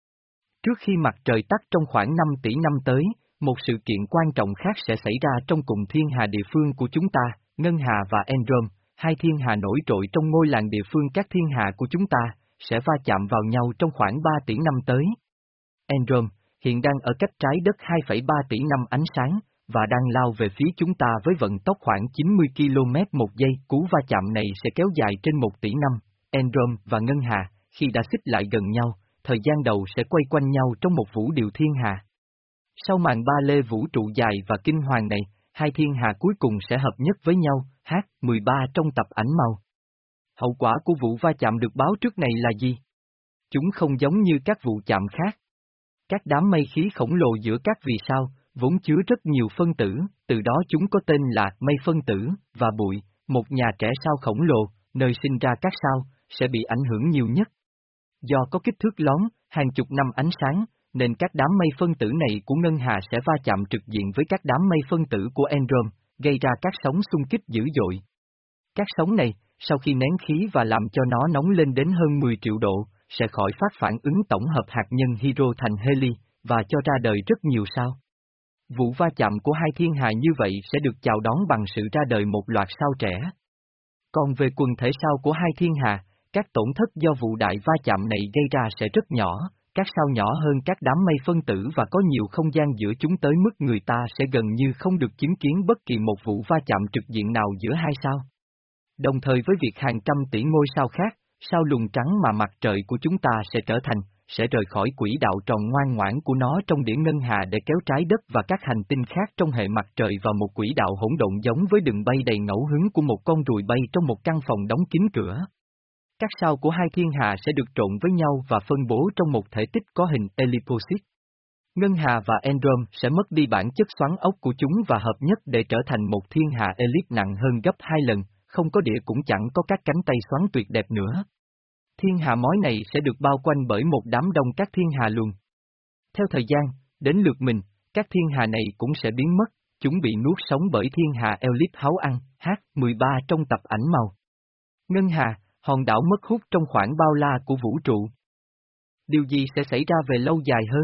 Trước khi mặt trời tắt trong khoảng năm tỷ năm tới, một sự kiện quan trọng khác sẽ xảy ra trong cùng thiên hà địa phương của chúng ta, ngân hà và Androm, hai thiên hà nổi trội trong ngôi làng địa phương các thiên hà của chúng ta, sẽ va chạm vào nhau trong khoảng ba tỷ năm tới. Androm, hiện đang ở cách trái đất hai phẩy ba tỷ năm ánh sáng, và đang lao về phía chúng ta với vận tốc khoảng chín mươi ki lô mét một giây. Cú va chạm này sẽ kéo dài trên một tỷ năm. Androm và ngân hà, khi đã xích lại gần nhau, thời gian đầu sẽ quay quanh nhau trong một vũ điệu thiên hà. Sau màn ba lê vũ trụ dài và kinh hoàng này, hai thiên hà cuối cùng sẽ hợp nhất với nhau, H mười ba trong tập ảnh màu. Hậu quả của vụ va chạm được báo trước này là gì? Chúng không giống như các vụ chạm khác. Các đám mây khí khổng lồ giữa các vì sao, vốn chứa rất nhiều phân tử, từ đó chúng có tên là mây phân tử, và bụi, một nhà trẻ sao khổng lồ, nơi sinh ra các sao, sẽ bị ảnh hưởng nhiều nhất. Do có kích thước lón, hàng chục năm ánh sáng, nên các đám mây phân tử này của ngân hà sẽ va chạm trực diện với các đám mây phân tử của Androm, gây ra các sóng xung kích dữ dội. Các sóng này, sau khi nén khí và làm cho nó nóng lên đến hơn mười triệu độ, sẽ khỏi phát phản ứng tổng hợp hạt nhân hydro thành heli, và cho ra đời rất nhiều sao. Vụ va chạm của hai thiên hà như vậy sẽ được chào đón bằng sự ra đời một loạt sao trẻ. Còn về quần thể sao của hai thiên hà, các tổn thất do vụ đại va chạm này gây ra sẽ rất nhỏ, các sao nhỏ hơn các đám mây phân tử và có nhiều không gian giữa chúng tới mức người ta sẽ gần như không được chứng kiến bất kỳ một vụ va chạm trực diện nào giữa hai sao. Đồng thời với việc hàng trăm tỷ ngôi sao khác, sao lùn trắng mà mặt trời của chúng ta sẽ trở thành, sẽ rời khỏi quỹ đạo tròn ngoan ngoãn của nó trong đĩa ngân hà để kéo trái đất và các hành tinh khác trong hệ mặt trời vào một quỹ đạo hỗn độn giống với đường bay đầy ngẫu hứng của một con ruồi bay trong một căn phòng đóng kín cửa. Các sao của hai thiên hà sẽ được trộn với nhau và phân bố trong một thể tích có hình ellipsoid. Ngân hà và Androm sẽ mất đi bản chất xoắn ốc của chúng và hợp nhất để trở thành một thiên hà elip nặng hơn gấp hai lần, không có đĩa cũng chẳng có các cánh tay xoắn tuyệt đẹp nữa. Thiên hà mối này sẽ được bao quanh bởi một đám đông các thiên hà luồng. Theo thời gian, đến lượt mình, các thiên hà này cũng sẽ biến mất, chúng bị nuốt sống bởi thiên hà elip háu ăn, H mười ba trong tập ảnh màu. Ngân hà, hòn đảo mất hút trong khoảng bao la của vũ trụ. Điều gì sẽ xảy ra về lâu dài hơn?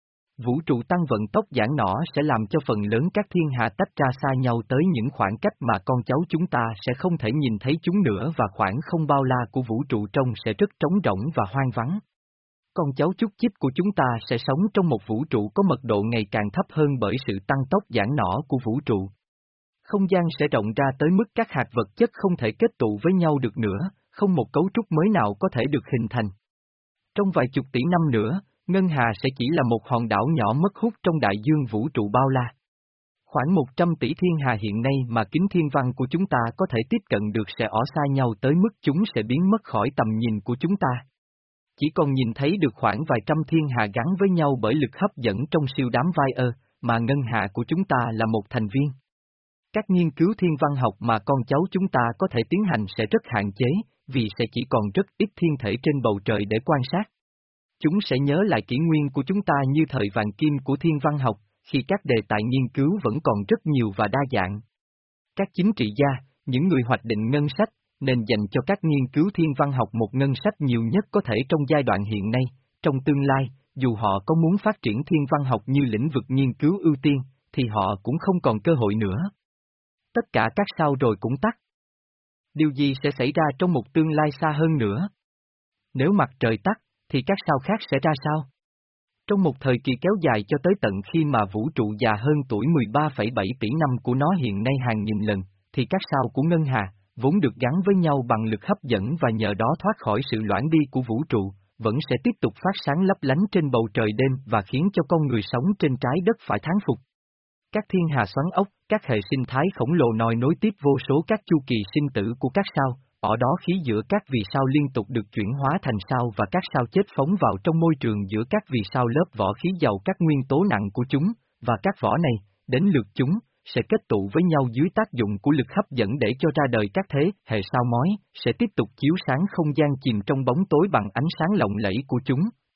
Vũ trụ tăng vận tốc giãn nỏ sẽ làm cho phần lớn các thiên hà tách ra xa nhau tới những khoảng cách mà con cháu chúng ta sẽ không thể nhìn thấy chúng nữa và khoảng không bao la của vũ trụ trong sẽ rất trống rỗng và hoang vắng. Con cháu chúc chích của chúng ta sẽ sống trong một vũ trụ có mật độ ngày càng thấp hơn bởi sự tăng tốc giãn nỏ của vũ trụ. Không gian sẽ rộng ra tới mức các hạt vật chất không thể kết tụ với nhau được nữa, không một cấu trúc mới nào có thể được hình thành. Trong vài chục tỷ năm nữa, ngân hà sẽ chỉ là một hòn đảo nhỏ mất hút trong đại dương vũ trụ bao la. Khoảng một trăm tỷ thiên hà hiện nay mà kính thiên văn của chúng ta có thể tiếp cận được sẽ ở xa nhau tới mức chúng sẽ biến mất khỏi tầm nhìn của chúng ta. Chỉ còn nhìn thấy được khoảng vài trăm thiên hà gắn với nhau bởi lực hấp dẫn trong siêu đám Vai-ơ, mà ngân hà của chúng ta là một thành viên. Các nghiên cứu thiên văn học mà con cháu chúng ta có thể tiến hành sẽ rất hạn chế, vì sẽ chỉ còn rất ít thiên thể trên bầu trời để quan sát. Chúng sẽ nhớ lại kỷ nguyên của chúng ta như thời vàng kim của thiên văn học, khi các đề tài nghiên cứu vẫn còn rất nhiều và đa dạng. Các chính trị gia, những người hoạch định ngân sách, nên dành cho các nghiên cứu thiên văn học một ngân sách nhiều nhất có thể trong giai đoạn hiện nay. Trong tương lai, dù họ có muốn phát triển thiên văn học như lĩnh vực nghiên cứu ưu tiên, thì họ cũng không còn cơ hội nữa. Tất cả các sao rồi cũng tắt. Điều gì sẽ xảy ra trong một tương lai xa hơn nữa? Nếu mặt trời tắt, thì các sao khác sẽ ra sao? Trong một thời kỳ kéo dài cho tới tận khi mà vũ trụ già hơn tuổi mười ba phẩy bảy tỷ năm của nó hiện nay hàng nghìn lần, thì các sao của ngân hà, vốn được gắn với nhau bằng lực hấp dẫn và nhờ đó thoát khỏi sự loãng đi của vũ trụ, vẫn sẽ tiếp tục phát sáng lấp lánh trên bầu trời đêm và khiến cho con người sống trên trái đất phải thán phục. Các thiên hà xoắn ốc, các hệ sinh thái khổng lồ nối nối tiếp vô số các chu kỳ sinh tử của các sao, ở đó khí giữa các vì sao liên tục được chuyển hóa thành sao và các sao chết phóng vào trong môi trường giữa các vì sao lớp vỏ khí giàu các nguyên tố nặng của chúng, và các vỏ này, đến lượt chúng, sẽ kết tụ với nhau dưới tác dụng của lực hấp dẫn để cho ra đời các thế hệ sao mối, sẽ tiếp tục chiếu sáng không gian chìm trong bóng tối bằng ánh sáng lộng lẫy của chúng.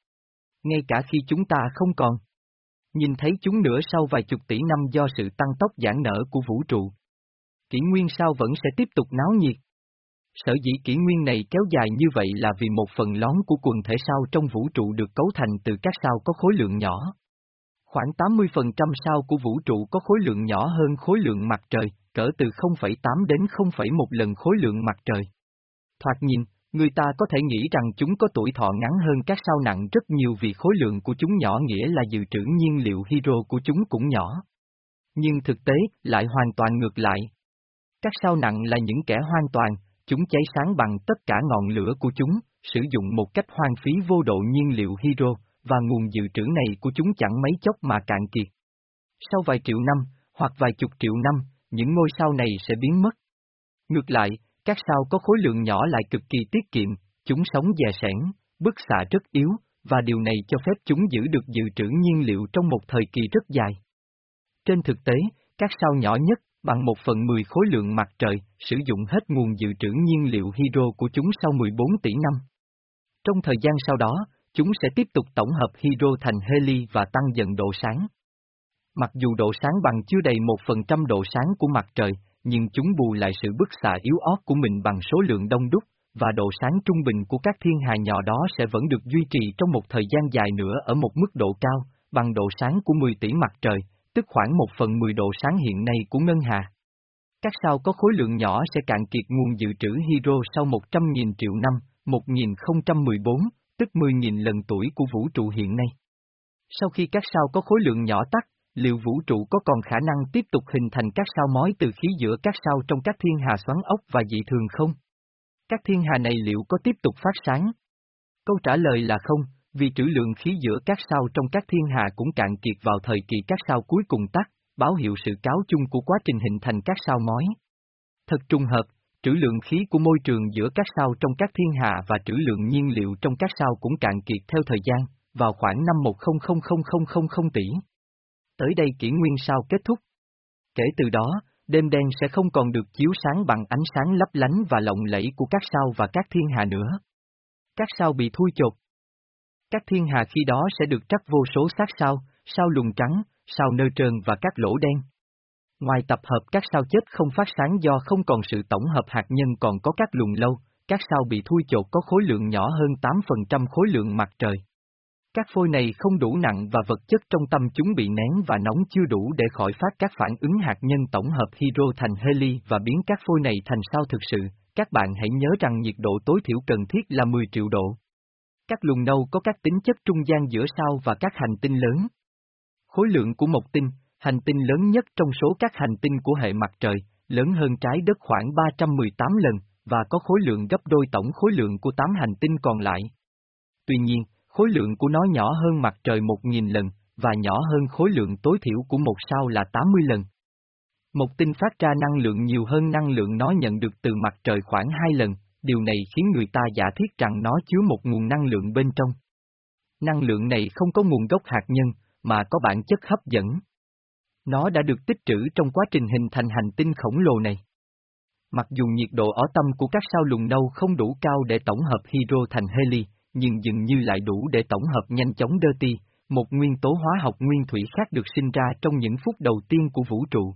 Ngay cả khi chúng ta không còn nhìn thấy chúng nữa sau vài chục tỷ năm do sự tăng tốc giãn nở của vũ trụ, kỷ nguyên sao vẫn sẽ tiếp tục náo nhiệt. Sở dĩ kỷ nguyên này kéo dài như vậy là vì một phần lớn của quần thể sao trong vũ trụ được cấu thành từ các sao có khối lượng nhỏ. Khoảng tám mươi phần trăm sao của vũ trụ có khối lượng nhỏ hơn khối lượng mặt trời, cỡ từ không phẩy tám đến không phẩy một lần khối lượng mặt trời. Thoạt nhìn, người ta có thể nghĩ rằng chúng có tuổi thọ ngắn hơn các sao nặng rất nhiều vì khối lượng của chúng nhỏ, nghĩa là dự trữ nhiên liệu hydro của chúng cũng nhỏ. Nhưng thực tế lại hoàn toàn ngược lại. Các sao nặng là những kẻ hoàn toàn, chúng cháy sáng bằng tất cả ngọn lửa của chúng, sử dụng một cách hoang phí vô độ nhiên liệu hydro, và nguồn dự trữ này của chúng chẳng mấy chốc mà cạn kiệt. Sau vài triệu năm, hoặc vài chục triệu năm, những ngôi sao này sẽ biến mất. Ngược lại, các sao có khối lượng nhỏ lại cực kỳ tiết kiệm, chúng sống dè sẻn, bức xạ rất yếu, và điều này cho phép chúng giữ được dự trữ nhiên liệu trong một thời kỳ rất dài. Trên thực tế, các sao nhỏ nhất, bằng một phần mười khối lượng mặt trời, sử dụng hết nguồn dự trữ nhiên liệu hydro của chúng sau mười bốn tỷ năm. Trong thời gian sau đó, chúng sẽ tiếp tục tổng hợp hydro thành heli và tăng dần độ sáng. Mặc dù độ sáng bằng chưa đầy một phần trăm độ sáng của mặt trời, nhưng chúng bù lại sự bức xạ yếu ớt của mình bằng số lượng đông đúc, và độ sáng trung bình của các thiên hà nhỏ đó sẽ vẫn được duy trì trong một thời gian dài nữa ở một mức độ cao, bằng độ sáng của mười tỷ mặt trời, tức khoảng một phần mười độ sáng hiện nay của ngân hà. Các sao có khối lượng nhỏ sẽ cạn kiệt nguồn dự trữ hydro sau một trăm nghìn triệu năm, một nghìn không trăm mười bốn, tức mười nghìn lần tuổi của vũ trụ hiện nay. Sau khi các sao có khối lượng nhỏ tắt, liệu vũ trụ có còn khả năng tiếp tục hình thành các sao mối từ khí giữa các sao trong các thiên hà xoắn ốc và dị thường không? Các thiên hà này liệu có tiếp tục phát sáng? Câu trả lời là không, vì trữ lượng khí giữa các sao trong các thiên hà cũng cạn kiệt vào thời kỳ các sao cuối cùng tắt, báo hiệu sự cáo chung của quá trình hình thành các sao mối. Thật trùng hợp, trữ lượng khí của môi trường giữa các sao trong các thiên hà và trữ lượng nhiên liệu trong các sao cũng cạn kiệt theo thời gian, vào khoảng năm một nghìn tỷ. Tới đây kỷ nguyên sao kết thúc. Kể từ đó, đêm đen sẽ không còn được chiếu sáng bằng ánh sáng lấp lánh và lộng lẫy của các sao và các thiên hà nữa. Các sao bị thui chột. Các thiên hà khi đó sẽ được trắc vô số xác sao, sao lùn trắng, sao nơ trơn và các lỗ đen. Ngoài tập hợp các sao chết không phát sáng do không còn sự tổng hợp hạt nhân, còn có các luồng lâu, các sao bị thui chột có khối lượng nhỏ hơn tám phần trăm khối lượng mặt trời. Các phôi này không đủ nặng và vật chất trong tâm chúng bị nén và nóng chưa đủ để khỏi phát các phản ứng hạt nhân tổng hợp hydro thành heli và biến các phôi này thành sao thực sự. Các bạn hãy nhớ rằng nhiệt độ tối thiểu cần thiết là mười triệu độ. Các luồng nâu có các tính chất trung gian giữa sao và các hành tinh lớn. Khối lượng của một tinh, hành tinh lớn nhất trong số các hành tinh của hệ mặt trời, lớn hơn trái đất khoảng ba trăm mười tám lần, và có khối lượng gấp đôi tổng khối lượng của tám hành tinh còn lại. Tuy nhiên, khối lượng của nó nhỏ hơn mặt trời một nghìn lần, và nhỏ hơn khối lượng tối thiểu của một sao là tám mươi lần. Một tinh phát ra năng lượng nhiều hơn năng lượng nó nhận được từ mặt trời khoảng hai lần, điều này khiến người ta giả thiết rằng nó chứa một nguồn năng lượng bên trong. Năng lượng này không có nguồn gốc hạt nhân, mà có bản chất hấp dẫn. Nó đã được tích trữ trong quá trình hình thành hành tinh khổng lồ này. Mặc dù nhiệt độ ở tâm của các sao lùn nâu không đủ cao để tổng hợp hydro thành heli, nhưng dường như lại đủ để tổng hợp nhanh chóng deuti, một nguyên tố hóa học nguyên thủy khác được sinh ra trong những phút đầu tiên của vũ trụ.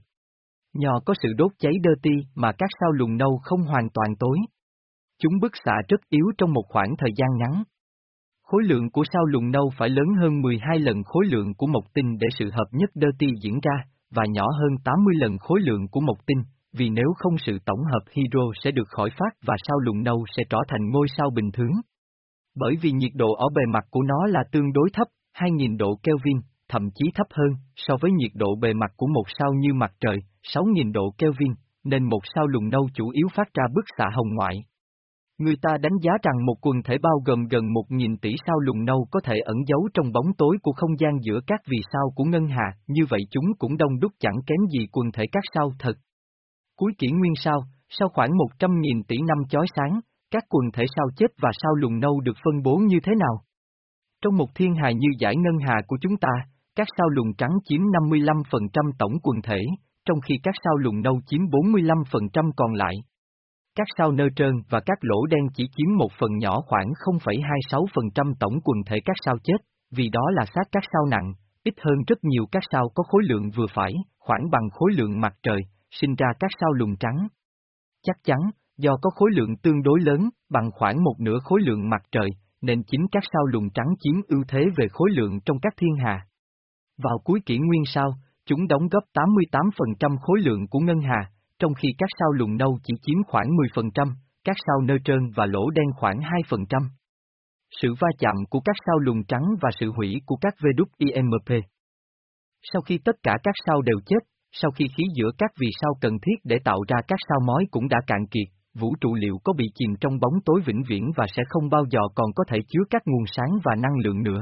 Nhờ có sự đốt cháy dirty mà các sao lùn nâu không hoàn toàn tối. Chúng bức xạ rất yếu trong một khoảng thời gian ngắn. Khối lượng của sao lùn nâu phải lớn hơn mười hai lần khối lượng của mộc tinh để sự hợp nhất dirty diễn ra, và nhỏ hơn tám mươi lần khối lượng của mộc tinh, vì nếu không sự tổng hợp hydro sẽ được khỏi phát và sao lùn nâu sẽ trở thành ngôi sao bình thường. Bởi vì nhiệt độ ở bề mặt của nó là tương đối thấp, hai nghìn độ Kelvin, thậm chí thấp hơn so với nhiệt độ bề mặt của một sao như mặt trời, sáu nghìn độ Kelvin, nên một sao lùn nâu chủ yếu phát ra bức xạ hồng ngoại. Người ta đánh giá rằng một quần thể bao gồm gần một nghìn tỷ sao lùn nâu có thể ẩn giấu trong bóng tối của không gian giữa các vì sao của ngân hà, như vậy chúng cũng đông đúc chẳng kém gì quần thể các sao thật. Cuối kỷ nguyên sao, sau khoảng một trăm nghìn tỷ năm chói sáng, các quần thể sao chết và sao lùn nâu được phân bố như thế nào? Trong một thiên hà như dải ngân hà của chúng ta, các sao lùn trắng chiếm năm mươi lăm phần trăm tổng quần thể, trong khi các sao lùn nâu chiếm bốn mươi lăm phần trăm còn lại. Các sao nơ trơn và các lỗ đen chỉ chiếm một phần nhỏ khoảng không phẩy hai mươi sáu phần trăm tổng quần thể các sao chết, vì đó là xác các sao nặng, ít hơn rất nhiều các sao có khối lượng vừa phải, khoảng bằng khối lượng mặt trời, sinh ra các sao lùn trắng. Chắc chắn, do có khối lượng tương đối lớn, bằng khoảng một nửa khối lượng mặt trời, nên chính các sao lùn trắng chiếm ưu thế về khối lượng trong các thiên hà. Vào cuối kỷ nguyên sao, chúng đóng góp tám mươi tám phần trăm khối lượng của ngân hà, trong khi các sao lùn nâu chỉ chiếm khoảng mười phần trăm, các sao nơ trơn và lỗ đen khoảng hai phần trăm. Sự va chạm của các sao lùn trắng và sự hủy của các vê kép i em pê. Sau khi tất cả các sao đều chết, sau khi khí giữa các vì sao cần thiết để tạo ra các sao mói cũng đã cạn kiệt, vũ trụ liệu có bị chìm trong bóng tối vĩnh viễn và sẽ không bao giờ còn có thể chứa các nguồn sáng và năng lượng nữa.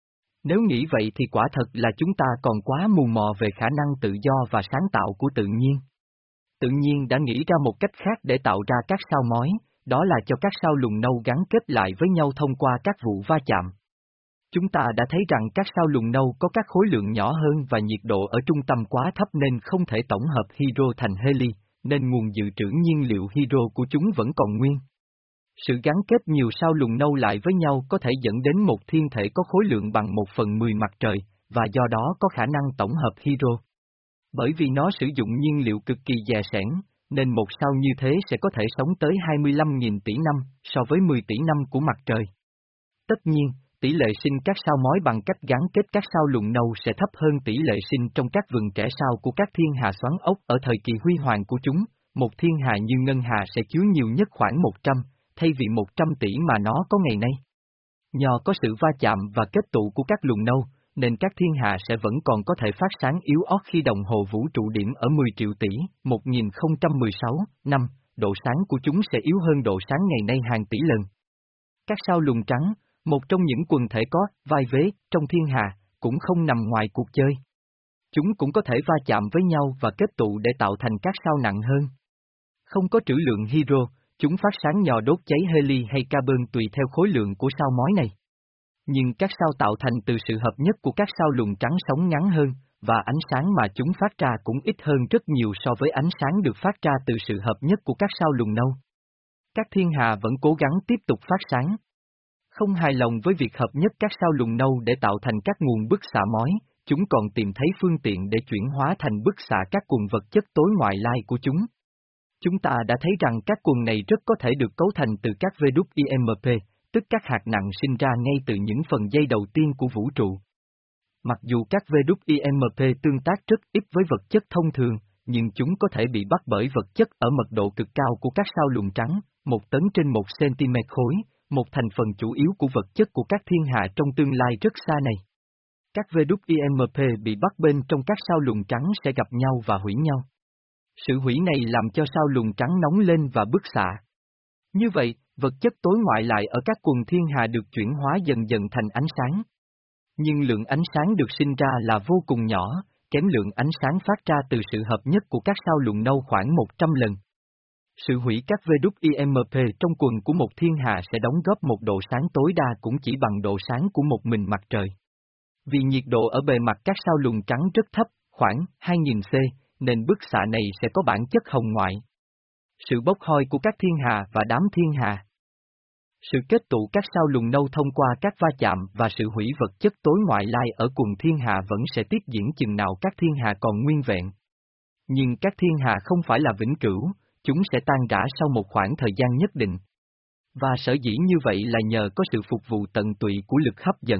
Nếu nghĩ vậy thì quả thật là chúng ta còn quá mù mờ về khả năng tự do và sáng tạo của tự nhiên. Tự nhiên đã nghĩ ra một cách khác để tạo ra các sao mói, đó là cho các sao lùn nâu gắn kết lại với nhau thông qua các vụ va chạm. Chúng ta đã thấy rằng các sao lùn nâu có các khối lượng nhỏ hơn và nhiệt độ ở trung tâm quá thấp nên không thể tổng hợp hydro thành heli, nên nguồn dự trữ nhiên liệu hydro của chúng vẫn còn nguyên. Sự gắn kết nhiều sao lùn nâu lại với nhau có thể dẫn đến một thiên thể có khối lượng bằng một phần mười mặt trời, và do đó có khả năng tổng hợp hydro. Bởi vì nó sử dụng nhiên liệu cực kỳ dè sẻn, nên một sao như thế sẽ có thể sống tới hai mươi lăm nghìn tỷ năm, so với mười tỷ năm của mặt trời. Tất nhiên, tỷ lệ sinh các sao mói bằng cách gắn kết các sao lùn nâu sẽ thấp hơn tỷ lệ sinh trong các vườn trẻ sao của các thiên hà xoắn ốc ở thời kỳ huy hoàng của chúng. Một thiên hà như ngân hà sẽ chứa nhiều nhất khoảng một trăm, thay vì một trăm tỷ mà nó có ngày nay. Nhờ có sự va chạm và kết tụ của các lùn nâu, nên các thiên hà sẽ vẫn còn có thể phát sáng yếu ớt khi đồng hồ vũ trụ điểm ở mười triệu tỷ, một nghìn không trăm mười sáu, năm, độ sáng của chúng sẽ yếu hơn độ sáng ngày nay hàng tỷ lần. Các sao lùn trắng, một trong những quần thể có vai vế trong thiên hà, cũng không nằm ngoài cuộc chơi. Chúng cũng có thể va chạm với nhau và kết tụ để tạo thành các sao nặng hơn. Không có trữ lượng hydro, chúng phát sáng nhờ đốt cháy heli hay carbon tùy theo khối lượng của sao mói này. Nhưng các sao tạo thành từ sự hợp nhất của các sao lùn trắng sống ngắn hơn, và ánh sáng mà chúng phát ra cũng ít hơn rất nhiều so với ánh sáng được phát ra từ sự hợp nhất của các sao lùn nâu. Các thiên hà vẫn cố gắng tiếp tục phát sáng. Không hài lòng với việc hợp nhất các sao lùn nâu để tạo thành các nguồn bức xạ mói, chúng còn tìm thấy phương tiện để chuyển hóa thành bức xạ các quần vật chất tối ngoại lai của chúng. Chúng ta đã thấy rằng các quần này rất có thể được cấu thành từ các vê kép i em pê, tức các hạt nặng sinh ra ngay từ những phần dây đầu tiên của vũ trụ. Mặc dù các vê kép i em pê tương tác rất ít với vật chất thông thường, nhưng chúng có thể bị bắt bởi vật chất ở mật độ cực cao của các sao lùn trắng, một tấn trên một centimet khối, một thành phần chủ yếu của vật chất của các thiên hà trong tương lai rất xa này. Các vê kép i em pê bị bắt bên trong các sao lùn trắng sẽ gặp nhau và hủy nhau. Sự hủy này làm cho sao lùn trắng nóng lên và bức xạ. Như vậy, vật chất tối ngoại lại ở các quần thiên hà được chuyển hóa dần dần thành ánh sáng. Nhưng lượng ánh sáng được sinh ra là vô cùng nhỏ, kém lượng ánh sáng phát ra từ sự hợp nhất của các sao lùn nâu khoảng một trăm lần. Sự hủy các vê kép i em pê trong quần của một thiên hà sẽ đóng góp một độ sáng tối đa cũng chỉ bằng độ sáng của một mình mặt trời. Vì nhiệt độ ở bề mặt các sao lùn trắng rất thấp, khoảng hai nghìn C, nên bức xạ này sẽ có bản chất hồng ngoại. Sự bốc hơi của các thiên hà và đám thiên hà. Sự kết tụ các sao lùn nâu thông qua các va chạm và sự hủy vật chất tối ngoại lai ở quần thiên hà vẫn sẽ tiếp diễn chừng nào các thiên hà còn nguyên vẹn. Nhưng các thiên hà không phải là vĩnh cửu, chúng sẽ tan rã sau một khoảng thời gian nhất định. Và sở dĩ như vậy là nhờ có sự phục vụ tận tụy của lực hấp dẫn.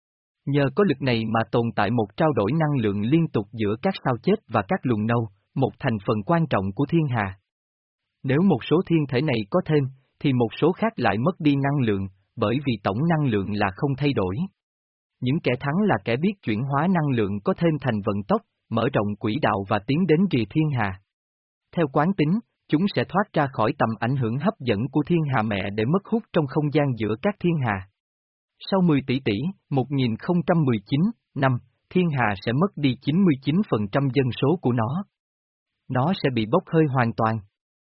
Nhờ có lực này mà tồn tại một trao đổi năng lượng liên tục giữa các sao chết và các lùn nâu, một thành phần quan trọng của thiên hà. Nếu một số thiên thể này có thêm, thì một số khác lại mất đi năng lượng, bởi vì tổng năng lượng là không thay đổi. Những kẻ thắng là kẻ biết chuyển hóa năng lượng có thêm thành vận tốc, mở rộng quỹ đạo và tiến đến rìa thiên hà. Theo quán tính, chúng sẽ thoát ra khỏi tầm ảnh hưởng hấp dẫn của thiên hà mẹ để mất hút trong không gian giữa các thiên hà. Sau mười tỷ tỷ, một nghìn không trăm mười chín năm, thiên hà sẽ mất đi chín mươi chín phần trăm dân số của nó. Nó sẽ bị bốc hơi hoàn toàn.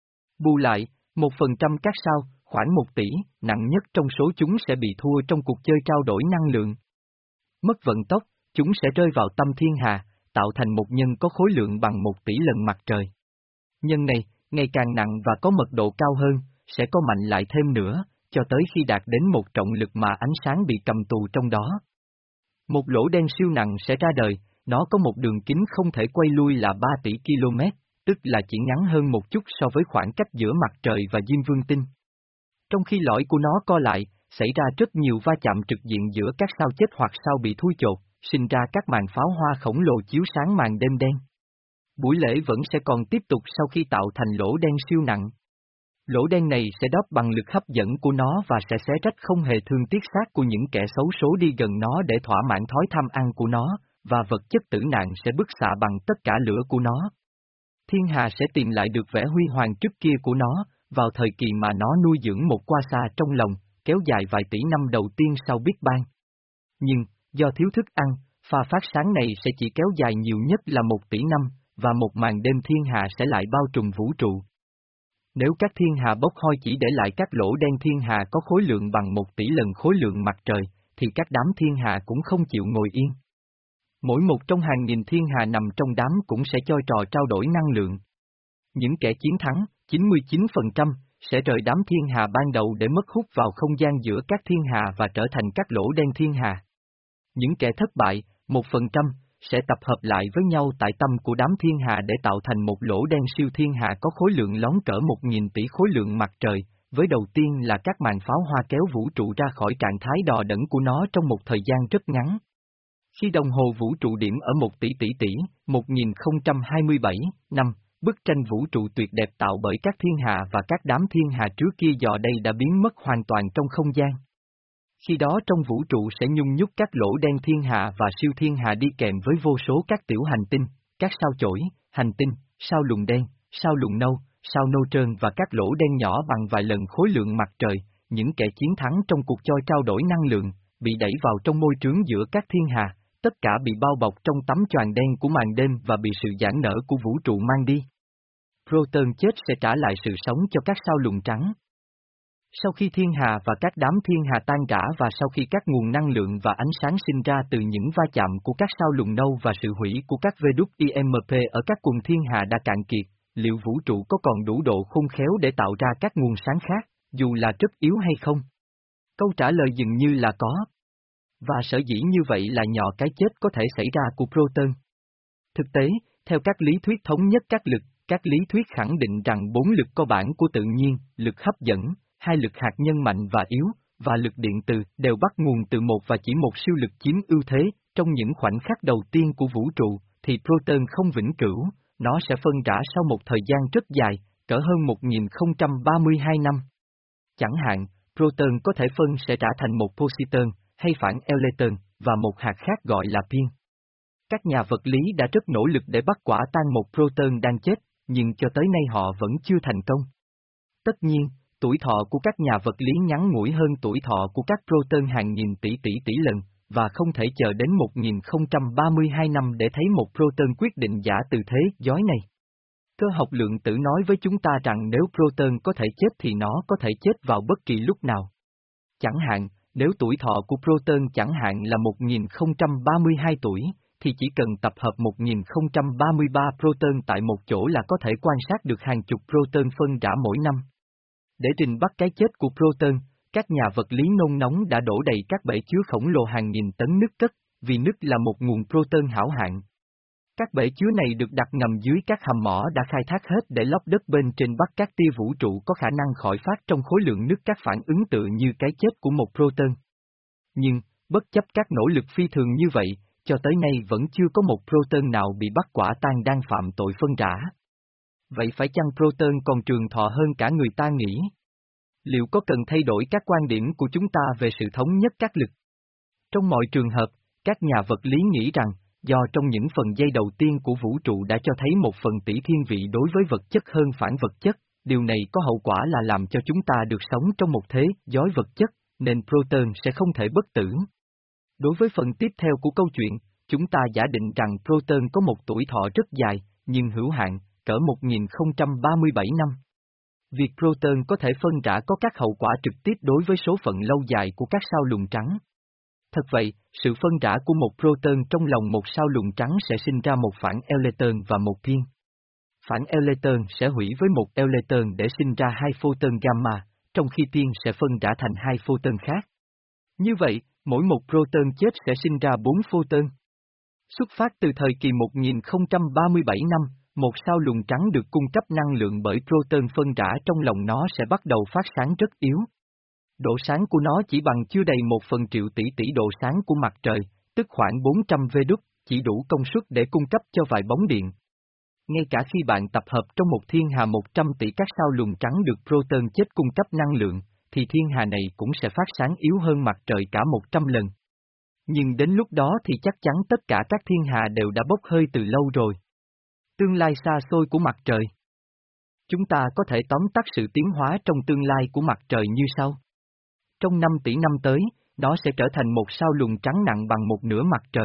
Bù lại, một phần trăm các sao, khoảng một tỷ, nặng nhất trong số chúng sẽ bị thua trong cuộc chơi trao đổi năng lượng. Mất vận tốc, chúng sẽ rơi vào tâm thiên hà, tạo thành một nhân có khối lượng bằng một tỷ lần mặt trời. Nhân này, ngày càng nặng và có mật độ cao hơn, sẽ có mạnh lại thêm nữa, cho tới khi đạt đến một trọng lực mà ánh sáng bị cầm tù trong đó. Một lỗ đen siêu nặng sẽ ra đời, nó có một đường kính không thể quay lui là ba tỷ ki lô mét, tức là chỉ ngắn hơn một chút so với khoảng cách giữa mặt trời và Diêm Vương tinh. Trong khi lõi của nó co lại, xảy ra rất nhiều va chạm trực diện giữa các sao chết hoặc sao bị thui chột, sinh ra các màn pháo hoa khổng lồ chiếu sáng màn đêm đen. Buổi lễ vẫn sẽ còn tiếp tục sau khi tạo thành lỗ đen siêu nặng. Lỗ đen này sẽ đốt bằng lực hấp dẫn của nó và sẽ xé rách không hề thương tiếc xác của những kẻ xấu số đi gần nó để thỏa mãn thói tham ăn của nó, và vật chất tử nạn sẽ bức xạ bằng tất cả lửa của nó. Thiên hà sẽ tìm lại được vẻ huy hoàng trước kia của nó, vào thời kỳ mà nó nuôi dưỡng một quasar trong lòng, kéo dài vài tỷ năm đầu tiên sau Big Bang. Nhưng, do thiếu thức ăn, pha phát sáng này sẽ chỉ kéo dài nhiều nhất là một tỷ năm, và một màn đêm thiên hà sẽ lại bao trùm vũ trụ. Nếu các thiên hà bốc hơi chỉ để lại các lỗ đen thiên hà có khối lượng bằng một tỷ lần khối lượng mặt trời, thì các đám thiên hà cũng không chịu ngồi yên. Mỗi một trong hàng nghìn thiên hà nằm trong đám cũng sẽ choi trò trao đổi năng lượng. Những kẻ chiến thắng, chín mươi chín phần trăm, sẽ rời đám thiên hà ban đầu để mất hút vào không gian giữa các thiên hà và trở thành các lỗ đen thiên hà. Những kẻ thất bại, một phần trăm, sẽ tập hợp lại với nhau tại tâm của đám thiên hà để tạo thành một lỗ đen siêu thiên hà có khối lượng lón cỡ một nghìn tỷ khối lượng mặt trời, với đầu tiên là các màn pháo hoa kéo vũ trụ ra khỏi trạng thái đò đẫn của nó trong một thời gian rất ngắn. Khi đồng hồ vũ trụ điểm ở một tỷ tỷ tỷ, một nghìn không trăm hai mươi bảy năm, bức tranh vũ trụ tuyệt đẹp tạo bởi các thiên hà và các đám thiên hà trước kia giờ đây đã biến mất hoàn toàn trong không gian. Khi đó trong vũ trụ sẽ nhung nhúc các lỗ đen thiên hà và siêu thiên hà đi kèm với vô số các tiểu hành tinh, các sao chổi, hành tinh, sao lùn đen, sao lùn nâu, sao nâu trơn và các lỗ đen nhỏ bằng vài lần khối lượng mặt trời, những kẻ chiến thắng trong cuộc choi trao đổi năng lượng, bị đẩy vào trong môi trướng giữa các thiên hà, tất cả bị bao bọc trong tấm choàng đen của màn đêm và bị sự giãn nở của vũ trụ mang đi. Proton chết sẽ trả lại sự sống cho các sao lùn trắng. Sau khi thiên hà và các đám thiên hà tan rã và sau khi các nguồn năng lượng và ánh sáng sinh ra từ những va chạm của các sao lùn nâu và sự hủy của các vê kép i em pê ở các quần thiên hà đã cạn kiệt, liệu vũ trụ có còn đủ độ khôn khéo để tạo ra các nguồn sáng khác, dù là rất yếu hay không? Câu trả lời dường như là có. Và sở dĩ như vậy là nhờ cái chết có thể xảy ra của proton. Thực tế, theo các lý thuyết thống nhất các lực, các lý thuyết khẳng định rằng bốn lực cơ bản của tự nhiên, lực hấp dẫn, hai lực hạt nhân mạnh và yếu, và lực điện từ, đều bắt nguồn từ một và chỉ một siêu lực chiếm ưu thế. Trong những khoảnh khắc đầu tiên của vũ trụ, thì proton không vĩnh cửu, nó sẽ phân rã sau một thời gian rất dài, cỡ hơn một nghìn không trăm ba mươi hai năm. Chẳng hạn, proton có thể phân sẽ trả thành một positron, hay phản electron, và một hạt khác gọi là pion. Các nhà vật lý đã rất nỗ lực để bắt quả tan một proton đang chết, nhưng cho tới nay họ vẫn chưa thành công. Tất nhiên, tuổi thọ của các nhà vật lý ngắn ngủi hơn tuổi thọ của các proton hàng nghìn tỷ tỷ tỷ lần, và không thể chờ đến một nghìn không trăm ba mươi hai năm để thấy một proton quyết định giả từ thế giói này. Cơ học lượng tử nói với chúng ta rằng nếu proton có thể chết thì nó có thể chết vào bất kỳ lúc nào. Chẳng hạn, nếu tuổi thọ của proton chẳng hạn là một nghìn không trăm ba mươi hai tuổi, thì chỉ cần tập hợp một nghìn không trăm ba mươi ba proton tại một chỗ là có thể quan sát được hàng chục proton phân rã mỗi năm. Để trình bắt cái chết của proton, Các nhà vật lý nôn nóng đã đổ đầy các bể chứa khổng lồ hàng nghìn tấn nước cất, vì nước là một nguồn proton hảo hạng. Các bể chứa này được đặt ngầm dưới các hầm mỏ đã khai thác hết để lót đất bên trên bắt các tia vũ trụ có khả năng khỏi phát trong khối lượng nước các phản ứng tự như cái chết của một proton. Nhưng, bất chấp các nỗ lực phi thường như vậy, cho tới nay vẫn chưa có một proton nào bị bắt quả tang đang phạm tội phân rã. Vậy phải chăng proton còn trường thọ hơn cả người ta nghĩ? Liệu có cần thay đổi các quan điểm của chúng ta về sự thống nhất các lực? Trong mọi trường hợp, các nhà vật lý nghĩ rằng, do trong những phần giây đầu tiên của vũ trụ đã cho thấy một phần tỷ thiên vị đối với vật chất hơn phản vật chất, điều này có hậu quả là làm cho chúng ta được sống trong một thế giới vật chất, nên proton sẽ không thể bất tử. Đối với phần tiếp theo của câu chuyện, chúng ta giả định rằng proton có một tuổi thọ rất dài, nhưng hữu hạn, cỡ một nghìn không trăm ba mươi bảy năm. Việc proton có thể phân rã có các hậu quả trực tiếp đối với số phận lâu dài của các sao lùn trắng. Thật vậy, sự phân rã của một proton trong lòng một sao lùn trắng sẽ sinh ra một phản Electron và một thiên. Phản Electron sẽ hủy với một Electron để sinh ra hai photon gamma, trong khi thiên sẽ phân rã thành hai photon khác. Như vậy, mỗi một proton chết sẽ sinh ra bốn photon. Xuất phát từ thời kỳ một nghìn không trăm ba mươi bảy năm, một sao lùn trắng được cung cấp năng lượng bởi proton phân rã trong lòng nó sẽ bắt đầu phát sáng rất yếu. Độ sáng của nó chỉ bằng chưa đầy một phần triệu tỷ tỷ độ sáng của mặt trời, tức khoảng bốn trăm vê đúc, chỉ đủ công suất để cung cấp cho vài bóng điện. Ngay cả khi bạn tập hợp trong một thiên hà một trăm tỷ các sao lùn trắng được proton chết cung cấp năng lượng, thì thiên hà này cũng sẽ phát sáng yếu hơn mặt trời cả một trăm lần. Nhưng đến lúc đó thì chắc chắn tất cả các thiên hà đều đã bốc hơi từ lâu rồi. Tương lai xa xôi của mặt trời. Chúng ta có thể tóm tắt sự tiến hóa trong tương lai của mặt trời như sau. Trong năm tỷ năm tới, nó sẽ trở thành một sao lùn trắng nặng bằng một nửa mặt trời.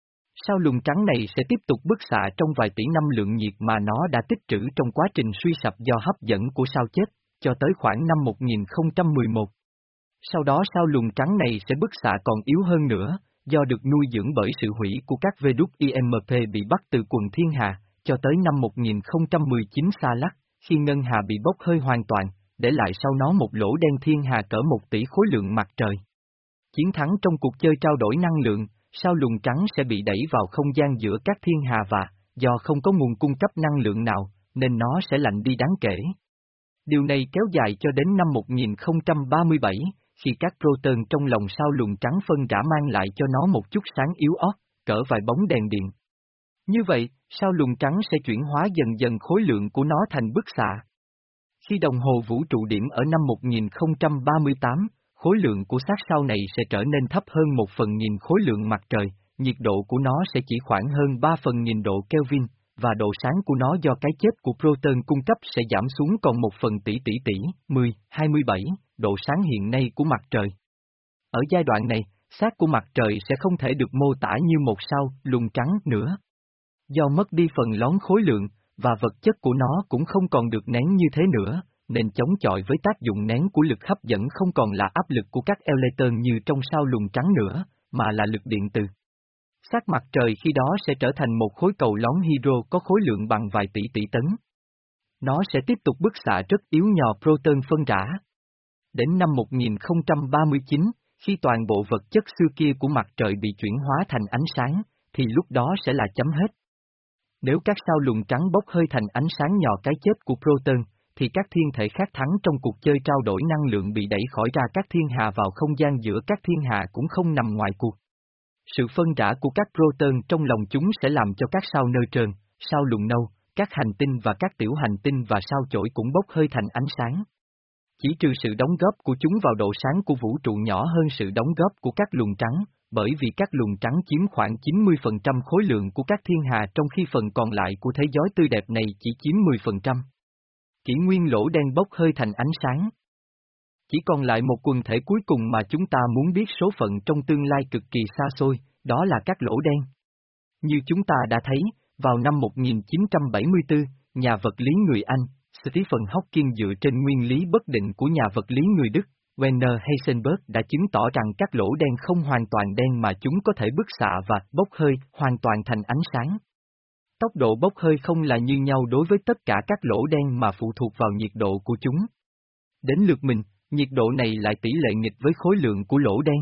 Sao lùn trắng này sẽ tiếp tục bức xạ trong vài tỷ năm lượng nhiệt mà nó đã tích trữ trong quá trình suy sập do hấp dẫn của sao chết, cho tới khoảng năm một nghìn không trăm mười một. Sau đó sao lùn trắng này sẽ bức xạ còn yếu hơn nữa, do được nuôi dưỡng bởi sự hủy của các vê đúc i em pê bị bắt từ quần thiên hà, cho tới năm một nghìn không trăm mười chín xa lắc, khi ngân hà bị bốc hơi hoàn toàn, để lại sau nó một lỗ đen thiên hà cỡ một tỷ khối lượng mặt trời. Chiến thắng trong cuộc chơi trao đổi năng lượng, sao lùn trắng sẽ bị đẩy vào không gian giữa các thiên hà và, do không có nguồn cung cấp năng lượng nào, nên nó sẽ lạnh đi đáng kể. Điều này kéo dài cho đến năm một nghìn không trăm ba mươi bảy, khi các proton trong lòng sao lùn trắng phân rã mang lại cho nó một chút sáng yếu ớt, cỡ vài bóng đèn điện. Như vậy, sao lùn trắng sẽ chuyển hóa dần dần khối lượng của nó thành bức xạ. Khi đồng hồ vũ trụ điểm ở năm một nghìn không trăm ba mươi tám, khối lượng của xác sao này sẽ trở nên thấp hơn một phần nghìn khối lượng mặt trời, nhiệt độ của nó sẽ chỉ khoảng hơn ba phần nghìn độ Kelvin, và độ sáng của nó do cái chết của proton cung cấp sẽ giảm xuống còn một phần tỷ tỷ tỷ, mười, hai mươi bảy, độ sáng hiện nay của mặt trời. Ở giai đoạn này, xác của mặt trời sẽ không thể được mô tả như một sao lùn trắng nữa. Do mất đi phần lón khối lượng, và vật chất của nó cũng không còn được nén như thế nữa, nên chống chọi với tác dụng nén của lực hấp dẫn không còn là áp lực của các electron như trong sao lùn trắng nữa, mà là lực điện từ. Xác mặt trời khi đó sẽ trở thành một khối cầu lón hydro có khối lượng bằng vài tỷ tỷ tấn. Nó sẽ tiếp tục bức xạ rất yếu nhò proton phân rã. Đến năm một nghìn không trăm ba mươi chín, khi toàn bộ vật chất xưa kia của mặt trời bị chuyển hóa thành ánh sáng, thì lúc đó sẽ là chấm hết. Nếu các sao lùn trắng bốc hơi thành ánh sáng nhò cái chết của proton, thì các thiên thể khác thắng trong cuộc chơi trao đổi năng lượng bị đẩy khỏi ra các thiên hà vào không gian giữa các thiên hà cũng không nằm ngoài cuộc. Sự phân rã của các proton trong lòng chúng sẽ làm cho các sao neutron, sao lùn nâu, các hành tinh và các tiểu hành tinh và sao chổi cũng bốc hơi thành ánh sáng. Chỉ trừ sự đóng góp của chúng vào độ sáng của vũ trụ nhỏ hơn sự đóng góp của các luồng trắng, bởi vì các luồng trắng chiếm khoảng chín mươi phần trăm khối lượng của các thiên hà trong khi phần còn lại của thế giới tươi đẹp này chỉ chiếm mười phần trăm. Kỷ nguyên lỗ đen bốc hơi thành ánh sáng. Chỉ còn lại một quần thể cuối cùng mà chúng ta muốn biết số phận trong tương lai cực kỳ xa xôi, đó là các lỗ đen. Như chúng ta đã thấy, vào năm một nghìn chín trăm bảy mươi tư, nhà vật lý người Anh, Stephen Hawking dựa trên nguyên lý bất định của nhà vật lý người Đức, Werner Heisenberg đã chứng tỏ rằng các lỗ đen không hoàn toàn đen mà chúng có thể bức xạ và bốc hơi hoàn toàn thành ánh sáng. Tốc độ bốc hơi không là như nhau đối với tất cả các lỗ đen mà phụ thuộc vào nhiệt độ của chúng. Đến lượt mình, nhiệt độ này lại tỷ lệ nghịch với khối lượng của lỗ đen.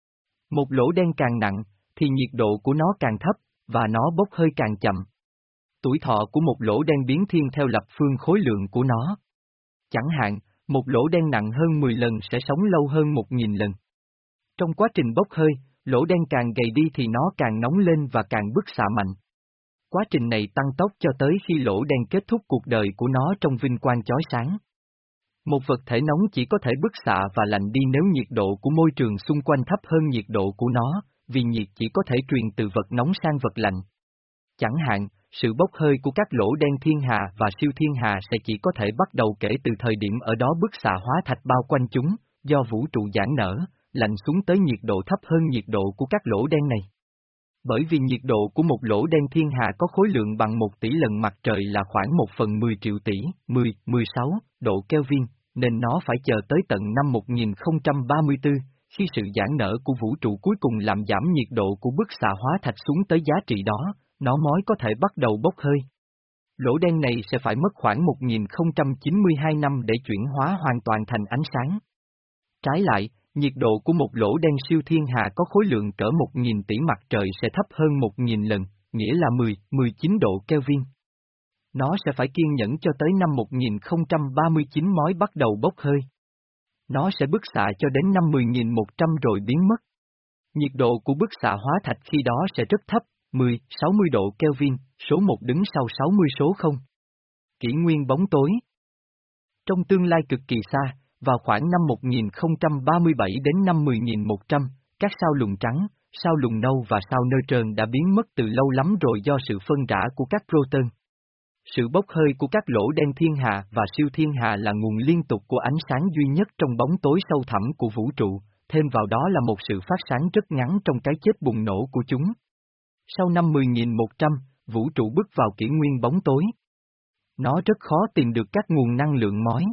Một lỗ đen càng nặng, thì nhiệt độ của nó càng thấp, và nó bốc hơi càng chậm. Tuổi thọ của một lỗ đen biến thiên theo lập phương khối lượng của nó. Chẳng hạn, một lỗ đen nặng hơn mười lần sẽ sống lâu hơn một nghìn lần. Trong quá trình bốc hơi, lỗ đen càng gầy đi thì nó càng nóng lên và càng bức xạ mạnh. Quá trình này tăng tốc cho tới khi lỗ đen kết thúc cuộc đời của nó trong vinh quang chói sáng. Một vật thể nóng chỉ có thể bức xạ và lạnh đi nếu nhiệt độ của môi trường xung quanh thấp hơn nhiệt độ của nó, vì nhiệt chỉ có thể truyền từ vật nóng sang vật lạnh. Chẳng hạn, sự bốc hơi của các lỗ đen thiên hà và siêu thiên hà sẽ chỉ có thể bắt đầu kể từ thời điểm ở đó bức xạ hóa thạch bao quanh chúng, do vũ trụ giãn nở, lạnh xuống tới nhiệt độ thấp hơn nhiệt độ của các lỗ đen này. Bởi vì nhiệt độ của một lỗ đen thiên hà có khối lượng bằng một tỷ lần mặt trời là khoảng một phần mười triệu tỷ, mười, mười sáu độ Kelvin, nên nó phải chờ tới tận năm một nghìn không trăm ba mươi tư, khi sự giãn nở của vũ trụ cuối cùng làm giảm nhiệt độ của bức xạ hóa thạch xuống tới giá trị đó, nó mới có thể bắt đầu bốc hơi. Lỗ đen này sẽ phải mất khoảng một nghìn không trăm chín mươi hai năm để chuyển hóa hoàn toàn thành ánh sáng. Trái lại, nhiệt độ của một lỗ đen siêu thiên hà có khối lượng cỡ một nghìn tỷ mặt trời sẽ thấp hơn một nghìn lần, nghĩa là mười, mười chín độ Kelvin. Nó sẽ phải kiên nhẫn cho tới năm một nghìn không trăm ba mươi chín mới bắt đầu bốc hơi. Nó sẽ bức xạ cho đến năm mười nghìn một trăm rồi biến mất. Nhiệt độ của bức xạ hóa thạch khi đó sẽ rất thấp, mười, sáu mươi độ Kelvin, số một đứng sau sáu mươi số không. Kỷ nguyên bóng tối. Trong tương lai cực kỳ xa, vào khoảng năm một nghìn không trăm ba mươi bảy đến năm mười nghìn một trăm, các sao lùn trắng, sao lùn nâu và sao neutron đã biến mất từ lâu lắm rồi do sự phân rã của các proton. Sự bốc hơi của các lỗ đen thiên hà và siêu thiên hà là nguồn liên tục của ánh sáng duy nhất trong bóng tối sâu thẳm của vũ trụ, thêm vào đó là một sự phát sáng rất ngắn trong cái chết bùng nổ của chúng. Sau năm mười nghìn một trăm, vũ trụ bước vào kỷ nguyên bóng tối. Nó rất khó tìm được các nguồn năng lượng mới.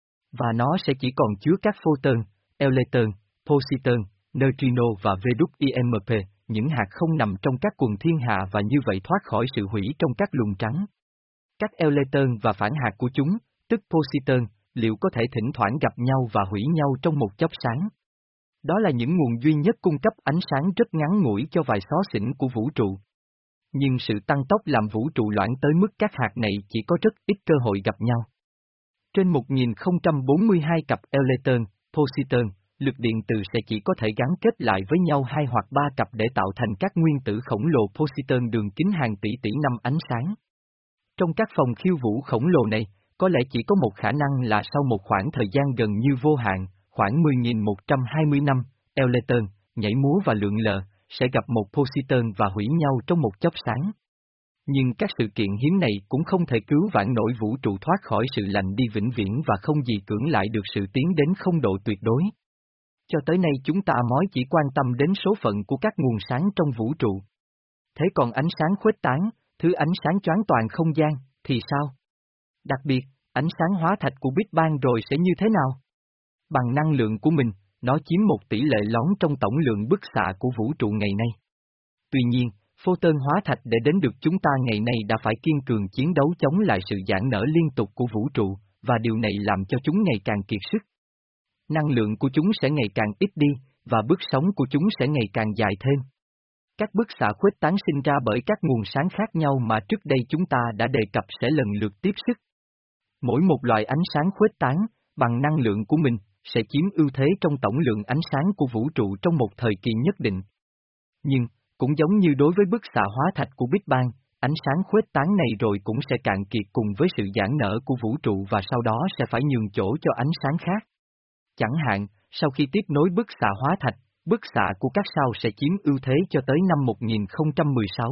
Và nó sẽ chỉ còn chứa các photon, electron, positron, neutrino và vê kép i em pê, những hạt không nằm trong các quần thiên hà và như vậy thoát khỏi sự hủy trong các luồng trắng. Các electron và phản hạt của chúng, tức positron, liệu có thể thỉnh thoảng gặp nhau và hủy nhau trong một chớp sáng? Đó là những nguồn duy nhất cung cấp ánh sáng rất ngắn ngủi cho vài xó xỉnh của vũ trụ. Nhưng sự tăng tốc làm vũ trụ loãng tới mức các hạt này chỉ có rất ít cơ hội gặp nhau. Trên một nghìn không trăm bốn mươi hai cặp electron, positron, lực điện từ sẽ chỉ có thể gắn kết lại với nhau hai hoặc ba cặp để tạo thành các nguyên tử khổng lồ positron đường kính hàng tỷ tỷ năm ánh sáng. Trong các phòng khiêu vũ khổng lồ này, có lẽ chỉ có một khả năng là sau một khoảng thời gian gần như vô hạn, khoảng mười nghìn một trăm hai mươi năm, electron, nhảy múa và lượn lờ, sẽ gặp một positron và hủy nhau trong một chớp sáng. Nhưng các sự kiện hiếm này cũng không thể cứu vãn nổi vũ trụ thoát khỏi sự lạnh đi vĩnh viễn và không gì cưỡng lại được sự tiến đến không độ tuyệt đối. Cho tới nay chúng ta mới chỉ quan tâm đến số phận của các nguồn sáng trong vũ trụ. Thế còn ánh sáng khuếch tán, thứ ánh sáng choáng toàn không gian, thì sao? Đặc biệt, ánh sáng hóa thạch của Big Bang rồi sẽ như thế nào? Bằng năng lượng của mình, nó chiếm một tỷ lệ lớn trong tổng lượng bức xạ của vũ trụ ngày nay. Tuy nhiên, photon hóa thạch để đến được chúng ta ngày nay đã phải kiên cường chiến đấu chống lại sự giãn nở liên tục của vũ trụ, và điều này làm cho chúng ngày càng kiệt sức. Năng lượng của chúng sẽ ngày càng ít đi, và bước sóng của chúng sẽ ngày càng dài thêm. Các bức xạ khuếch tán sinh ra bởi các nguồn sáng khác nhau mà trước đây chúng ta đã đề cập sẽ lần lượt tiếp sức. Mỗi một loại ánh sáng khuếch tán, bằng năng lượng của mình, sẽ chiếm ưu thế trong tổng lượng ánh sáng của vũ trụ trong một thời kỳ nhất định. Nhưng, cũng giống như đối với bức xạ hóa thạch của Big Bang, ánh sáng khuếch tán này rồi cũng sẽ cạn kiệt cùng với sự giãn nở của vũ trụ và sau đó sẽ phải nhường chỗ cho ánh sáng khác. Chẳng hạn, sau khi tiếp nối bức xạ hóa thạch, bức xạ của các sao sẽ chiếm ưu thế cho tới năm một nghìn không trăm mười sáu.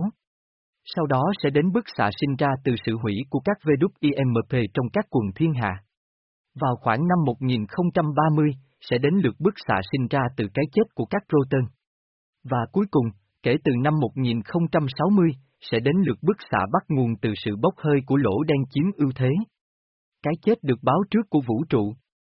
Sau đó sẽ đến bức xạ sinh ra từ sự hủy của các vê kép i em pê trong các quần thiên hà. Vào khoảng năm một nghìn không trăm ba mươi, sẽ đến lượt bức xạ sinh ra từ cái chết của các proton. Và cuối cùng, kể từ năm một nghìn không trăm sáu mươi, sẽ đến lượt bức xạ bắt nguồn từ sự bốc hơi của lỗ đen chiếm ưu thế. Cái chết được báo trước của vũ trụ.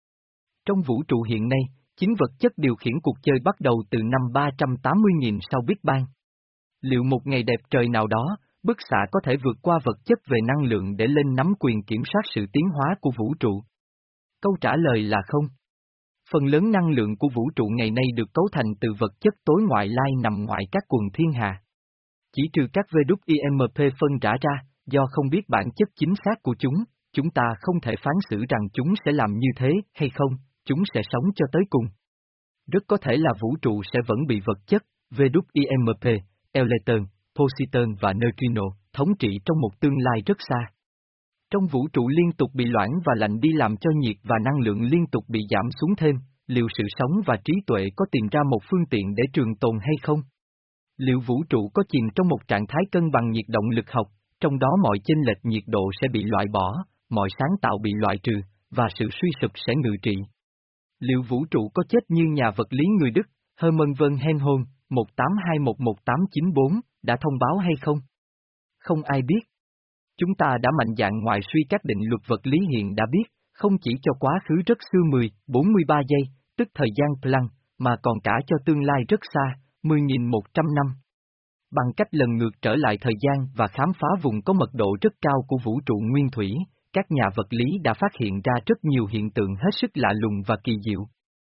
Trong vũ trụ hiện nay, chính vật chất điều khiển cuộc chơi bắt đầu từ năm ba trăm tám mươi nghìn sau Big Bang. Liệu một ngày đẹp trời nào đó, bức xạ có thể vượt qua vật chất về năng lượng để lên nắm quyền kiểm soát sự tiến hóa của vũ trụ? Câu trả lời là không. Phần lớn năng lượng của vũ trụ ngày nay được cấu thành từ vật chất tối ngoại lai nằm ngoài các quần thiên hà. Chỉ trừ các vê kép i em pê phân rã ra, do không biết bản chất chính xác của chúng, chúng ta không thể phán xử rằng chúng sẽ làm như thế hay không, chúng sẽ sống cho tới cùng. Rất có thể là vũ trụ sẽ vẫn bị vật chất, vê kép i em pê, electron, positron và neutrino, thống trị trong một tương lai rất xa. Trong vũ trụ liên tục bị loãng và lạnh đi làm cho nhiệt và năng lượng liên tục bị giảm xuống thêm, liệu sự sống và trí tuệ có tìm ra một phương tiện để trường tồn hay không? Liệu vũ trụ có chìm trong một trạng thái cân bằng nhiệt động lực học, trong đó mọi chênh lệch nhiệt độ sẽ bị loại bỏ, mọi sáng tạo bị loại trừ, và sự suy sụp sẽ ngự trị? Liệu vũ trụ có chết như nhà vật lý người Đức, Hermann von Helmholtz, một tám hai một một tám chín bốn, đã thông báo hay không? Không ai biết. Chúng ta đã mạnh dạn ngoại suy các định luật vật lý hiện đã biết, không chỉ cho quá khứ rất xưa mười, bốn mươi ba giây, tức thời gian Planck, mà còn cả cho tương lai rất xa, mười nghìn một trăm năm. Bằng cách lần ngược trở lại thời gian và khám phá vùng có mật độ rất cao của vũ trụ nguyên thủy, các nhà vật lý đã phát hiện ra rất nhiều hiện tượng hết sức lạ lùng và kỳ diệu.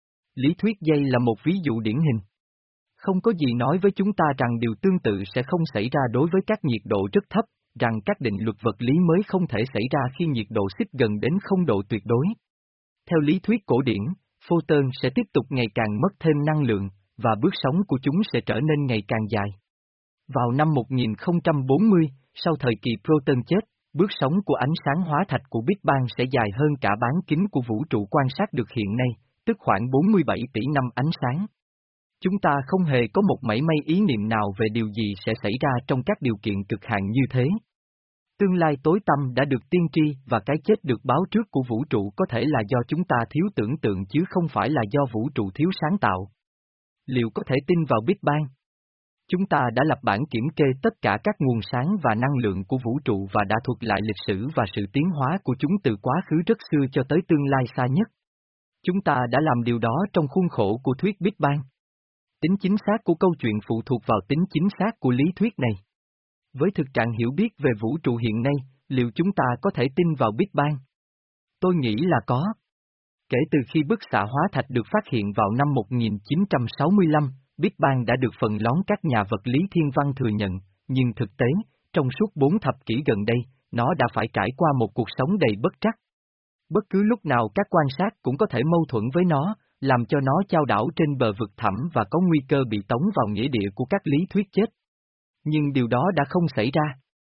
Lý thuyết dây là một ví dụ điển hình. Không có gì nói với chúng ta rằng điều tương tự sẽ không xảy ra đối với các nhiệt độ rất thấp, rằng các định luật vật lý mới không thể xảy ra khi nhiệt độ xích gần đến không độ tuyệt đối. Theo lý thuyết cổ điển, photon sẽ tiếp tục ngày càng mất thêm năng lượng, và bước sóng của chúng sẽ trở nên ngày càng dài. Vào năm một nghìn không trăm bốn mươi, sau thời kỳ proton chết, bước sóng của ánh sáng hóa thạch của Big Bang sẽ dài hơn cả bán kính của vũ trụ quan sát được hiện nay, tức khoảng bốn mươi bảy tỷ năm ánh sáng. Chúng ta không hề có một mảy may ý niệm nào về điều gì sẽ xảy ra trong các điều kiện cực hạn như thế. Tương lai tối tăm đã được tiên tri và cái chết được báo trước của vũ trụ có thể là do chúng ta thiếu tưởng tượng chứ không phải là do vũ trụ thiếu sáng tạo. Liệu có thể tin vào Big Bang? Chúng ta đã lập bản kiểm kê tất cả các nguồn sáng và năng lượng của vũ trụ và đã thuật lại lịch sử và sự tiến hóa của chúng từ quá khứ rất xưa cho tới tương lai xa nhất. Chúng ta đã làm điều đó trong khuôn khổ của thuyết Big Bang. Tính chính xác của câu chuyện phụ thuộc vào tính chính xác của lý thuyết này. Với thực trạng hiểu biết về vũ trụ hiện nay, liệu chúng ta có thể tin vào Big Bang? Tôi nghĩ là có. Kể từ khi bức xạ hóa thạch được phát hiện vào năm một nghìn chín trăm sáu mươi lăm, Big Bang đã được phần lớn các nhà vật lý thiên văn thừa nhận, nhưng thực tế, trong suốt bốn thập kỷ gần đây, nó đã phải trải qua một cuộc sống đầy bất trắc. Bất cứ lúc nào các quan sát cũng có thể mâu thuẫn với nó, làm cho nó chao đảo trên bờ vực thẳm và có nguy cơ bị tống vào nghĩa địa của các lý thuyết chết. Nhưng điều đó đã không xảy ra.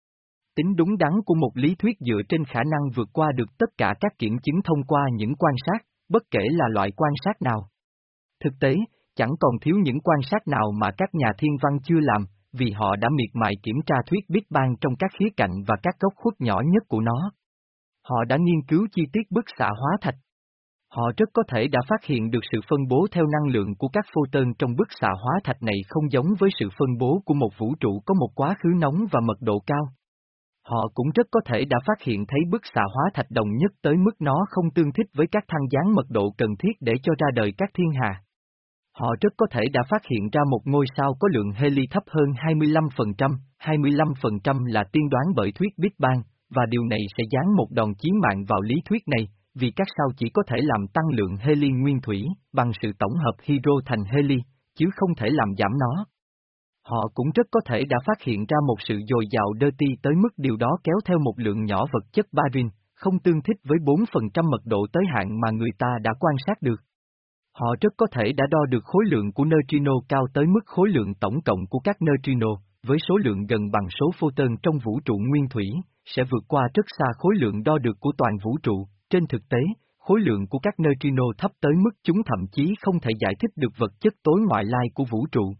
Tính đúng đắn của một lý thuyết dựa trên khả năng vượt qua được tất cả các kiểm chứng thông qua những quan sát, bất kể là loại quan sát nào. Thực tế, chẳng còn thiếu những quan sát nào mà các nhà thiên văn chưa làm, vì họ đã miệt mài kiểm tra thuyết Big Bang trong các khía cạnh và các góc khuất nhỏ nhất của nó. Họ đã nghiên cứu chi tiết bức xạ hóa thạch. Họ rất có thể đã phát hiện được sự phân bố theo năng lượng của các photon trong bức xạ hóa thạch này không giống với sự phân bố của một vũ trụ có một quá khứ nóng và mật độ cao. Họ cũng rất có thể đã phát hiện thấy bức xạ hóa thạch đồng nhất tới mức nó không tương thích với các thăng gián mật độ cần thiết để cho ra đời các thiên hà. Họ rất có thể đã phát hiện ra một ngôi sao có lượng heli thấp hơn hai mươi lăm phần trăm, hai mươi lăm phần trăm là tiên đoán bởi thuyết Big Bang, và điều này sẽ giáng một đòn chí mạng vào lý thuyết này, vì các sao chỉ có thể làm tăng lượng heli nguyên thủy bằng sự tổng hợp hydro thành heli, chứ không thể làm giảm nó. Họ cũng rất có thể đã phát hiện ra một sự dồi dào deuti tới mức điều đó kéo theo một lượng nhỏ vật chất barin, không tương thích với bốn phần trăm mật độ tới hạn mà người ta đã quan sát được. Họ rất có thể đã đo được khối lượng của neutrino cao tới mức khối lượng tổng cộng của các neutrino, với số lượng gần bằng số photon trong vũ trụ nguyên thủy, sẽ vượt qua rất xa khối lượng đo được của toàn vũ trụ. Trên thực tế, khối lượng của các neutrino thấp tới mức chúng thậm chí không thể giải thích được vật chất tối ngoại lai của vũ trụ.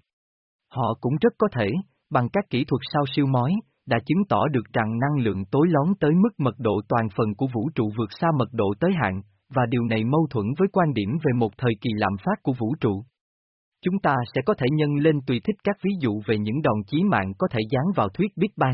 Họ cũng rất có thể, bằng các kỹ thuật sao siêu mói, đã chứng tỏ được rằng năng lượng tối lón tới mức mật độ toàn phần của vũ trụ vượt xa mật độ tới hạn, và điều này mâu thuẫn với quan điểm về một thời kỳ lạm phát của vũ trụ. Chúng ta sẽ có thể nhân lên tùy thích các ví dụ về những đòn chí mạng có thể dán vào thuyết Big Bang.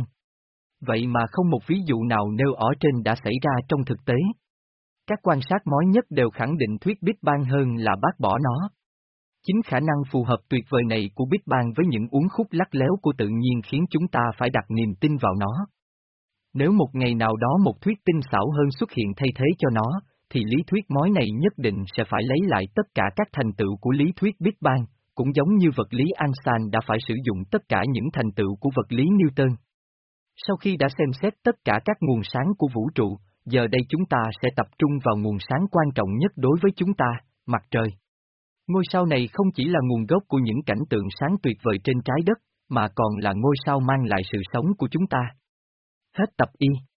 Vậy mà không một ví dụ nào nêu ở trên đã xảy ra trong thực tế. Các quan sát mói nhất đều khẳng định thuyết Big Bang hơn là bác bỏ nó. Chính khả năng phù hợp tuyệt vời này của Big Bang với những uốn khúc lắc léo của tự nhiên khiến chúng ta phải đặt niềm tin vào nó. Nếu một ngày nào đó một thuyết tinh xảo hơn xuất hiện thay thế cho nó, thì lý thuyết mối này nhất định sẽ phải lấy lại tất cả các thành tựu của lý thuyết Big Bang, cũng giống như vật lý Einstein đã phải sử dụng tất cả những thành tựu của vật lý Newton. Sau khi đã xem xét tất cả các nguồn sáng của vũ trụ, giờ đây chúng ta sẽ tập trung vào nguồn sáng quan trọng nhất đối với chúng ta, mặt trời. Ngôi sao này không chỉ là nguồn gốc của những cảnh tượng sáng tuyệt vời trên trái đất, mà còn là ngôi sao mang lại sự sống của chúng ta. Hết tập y.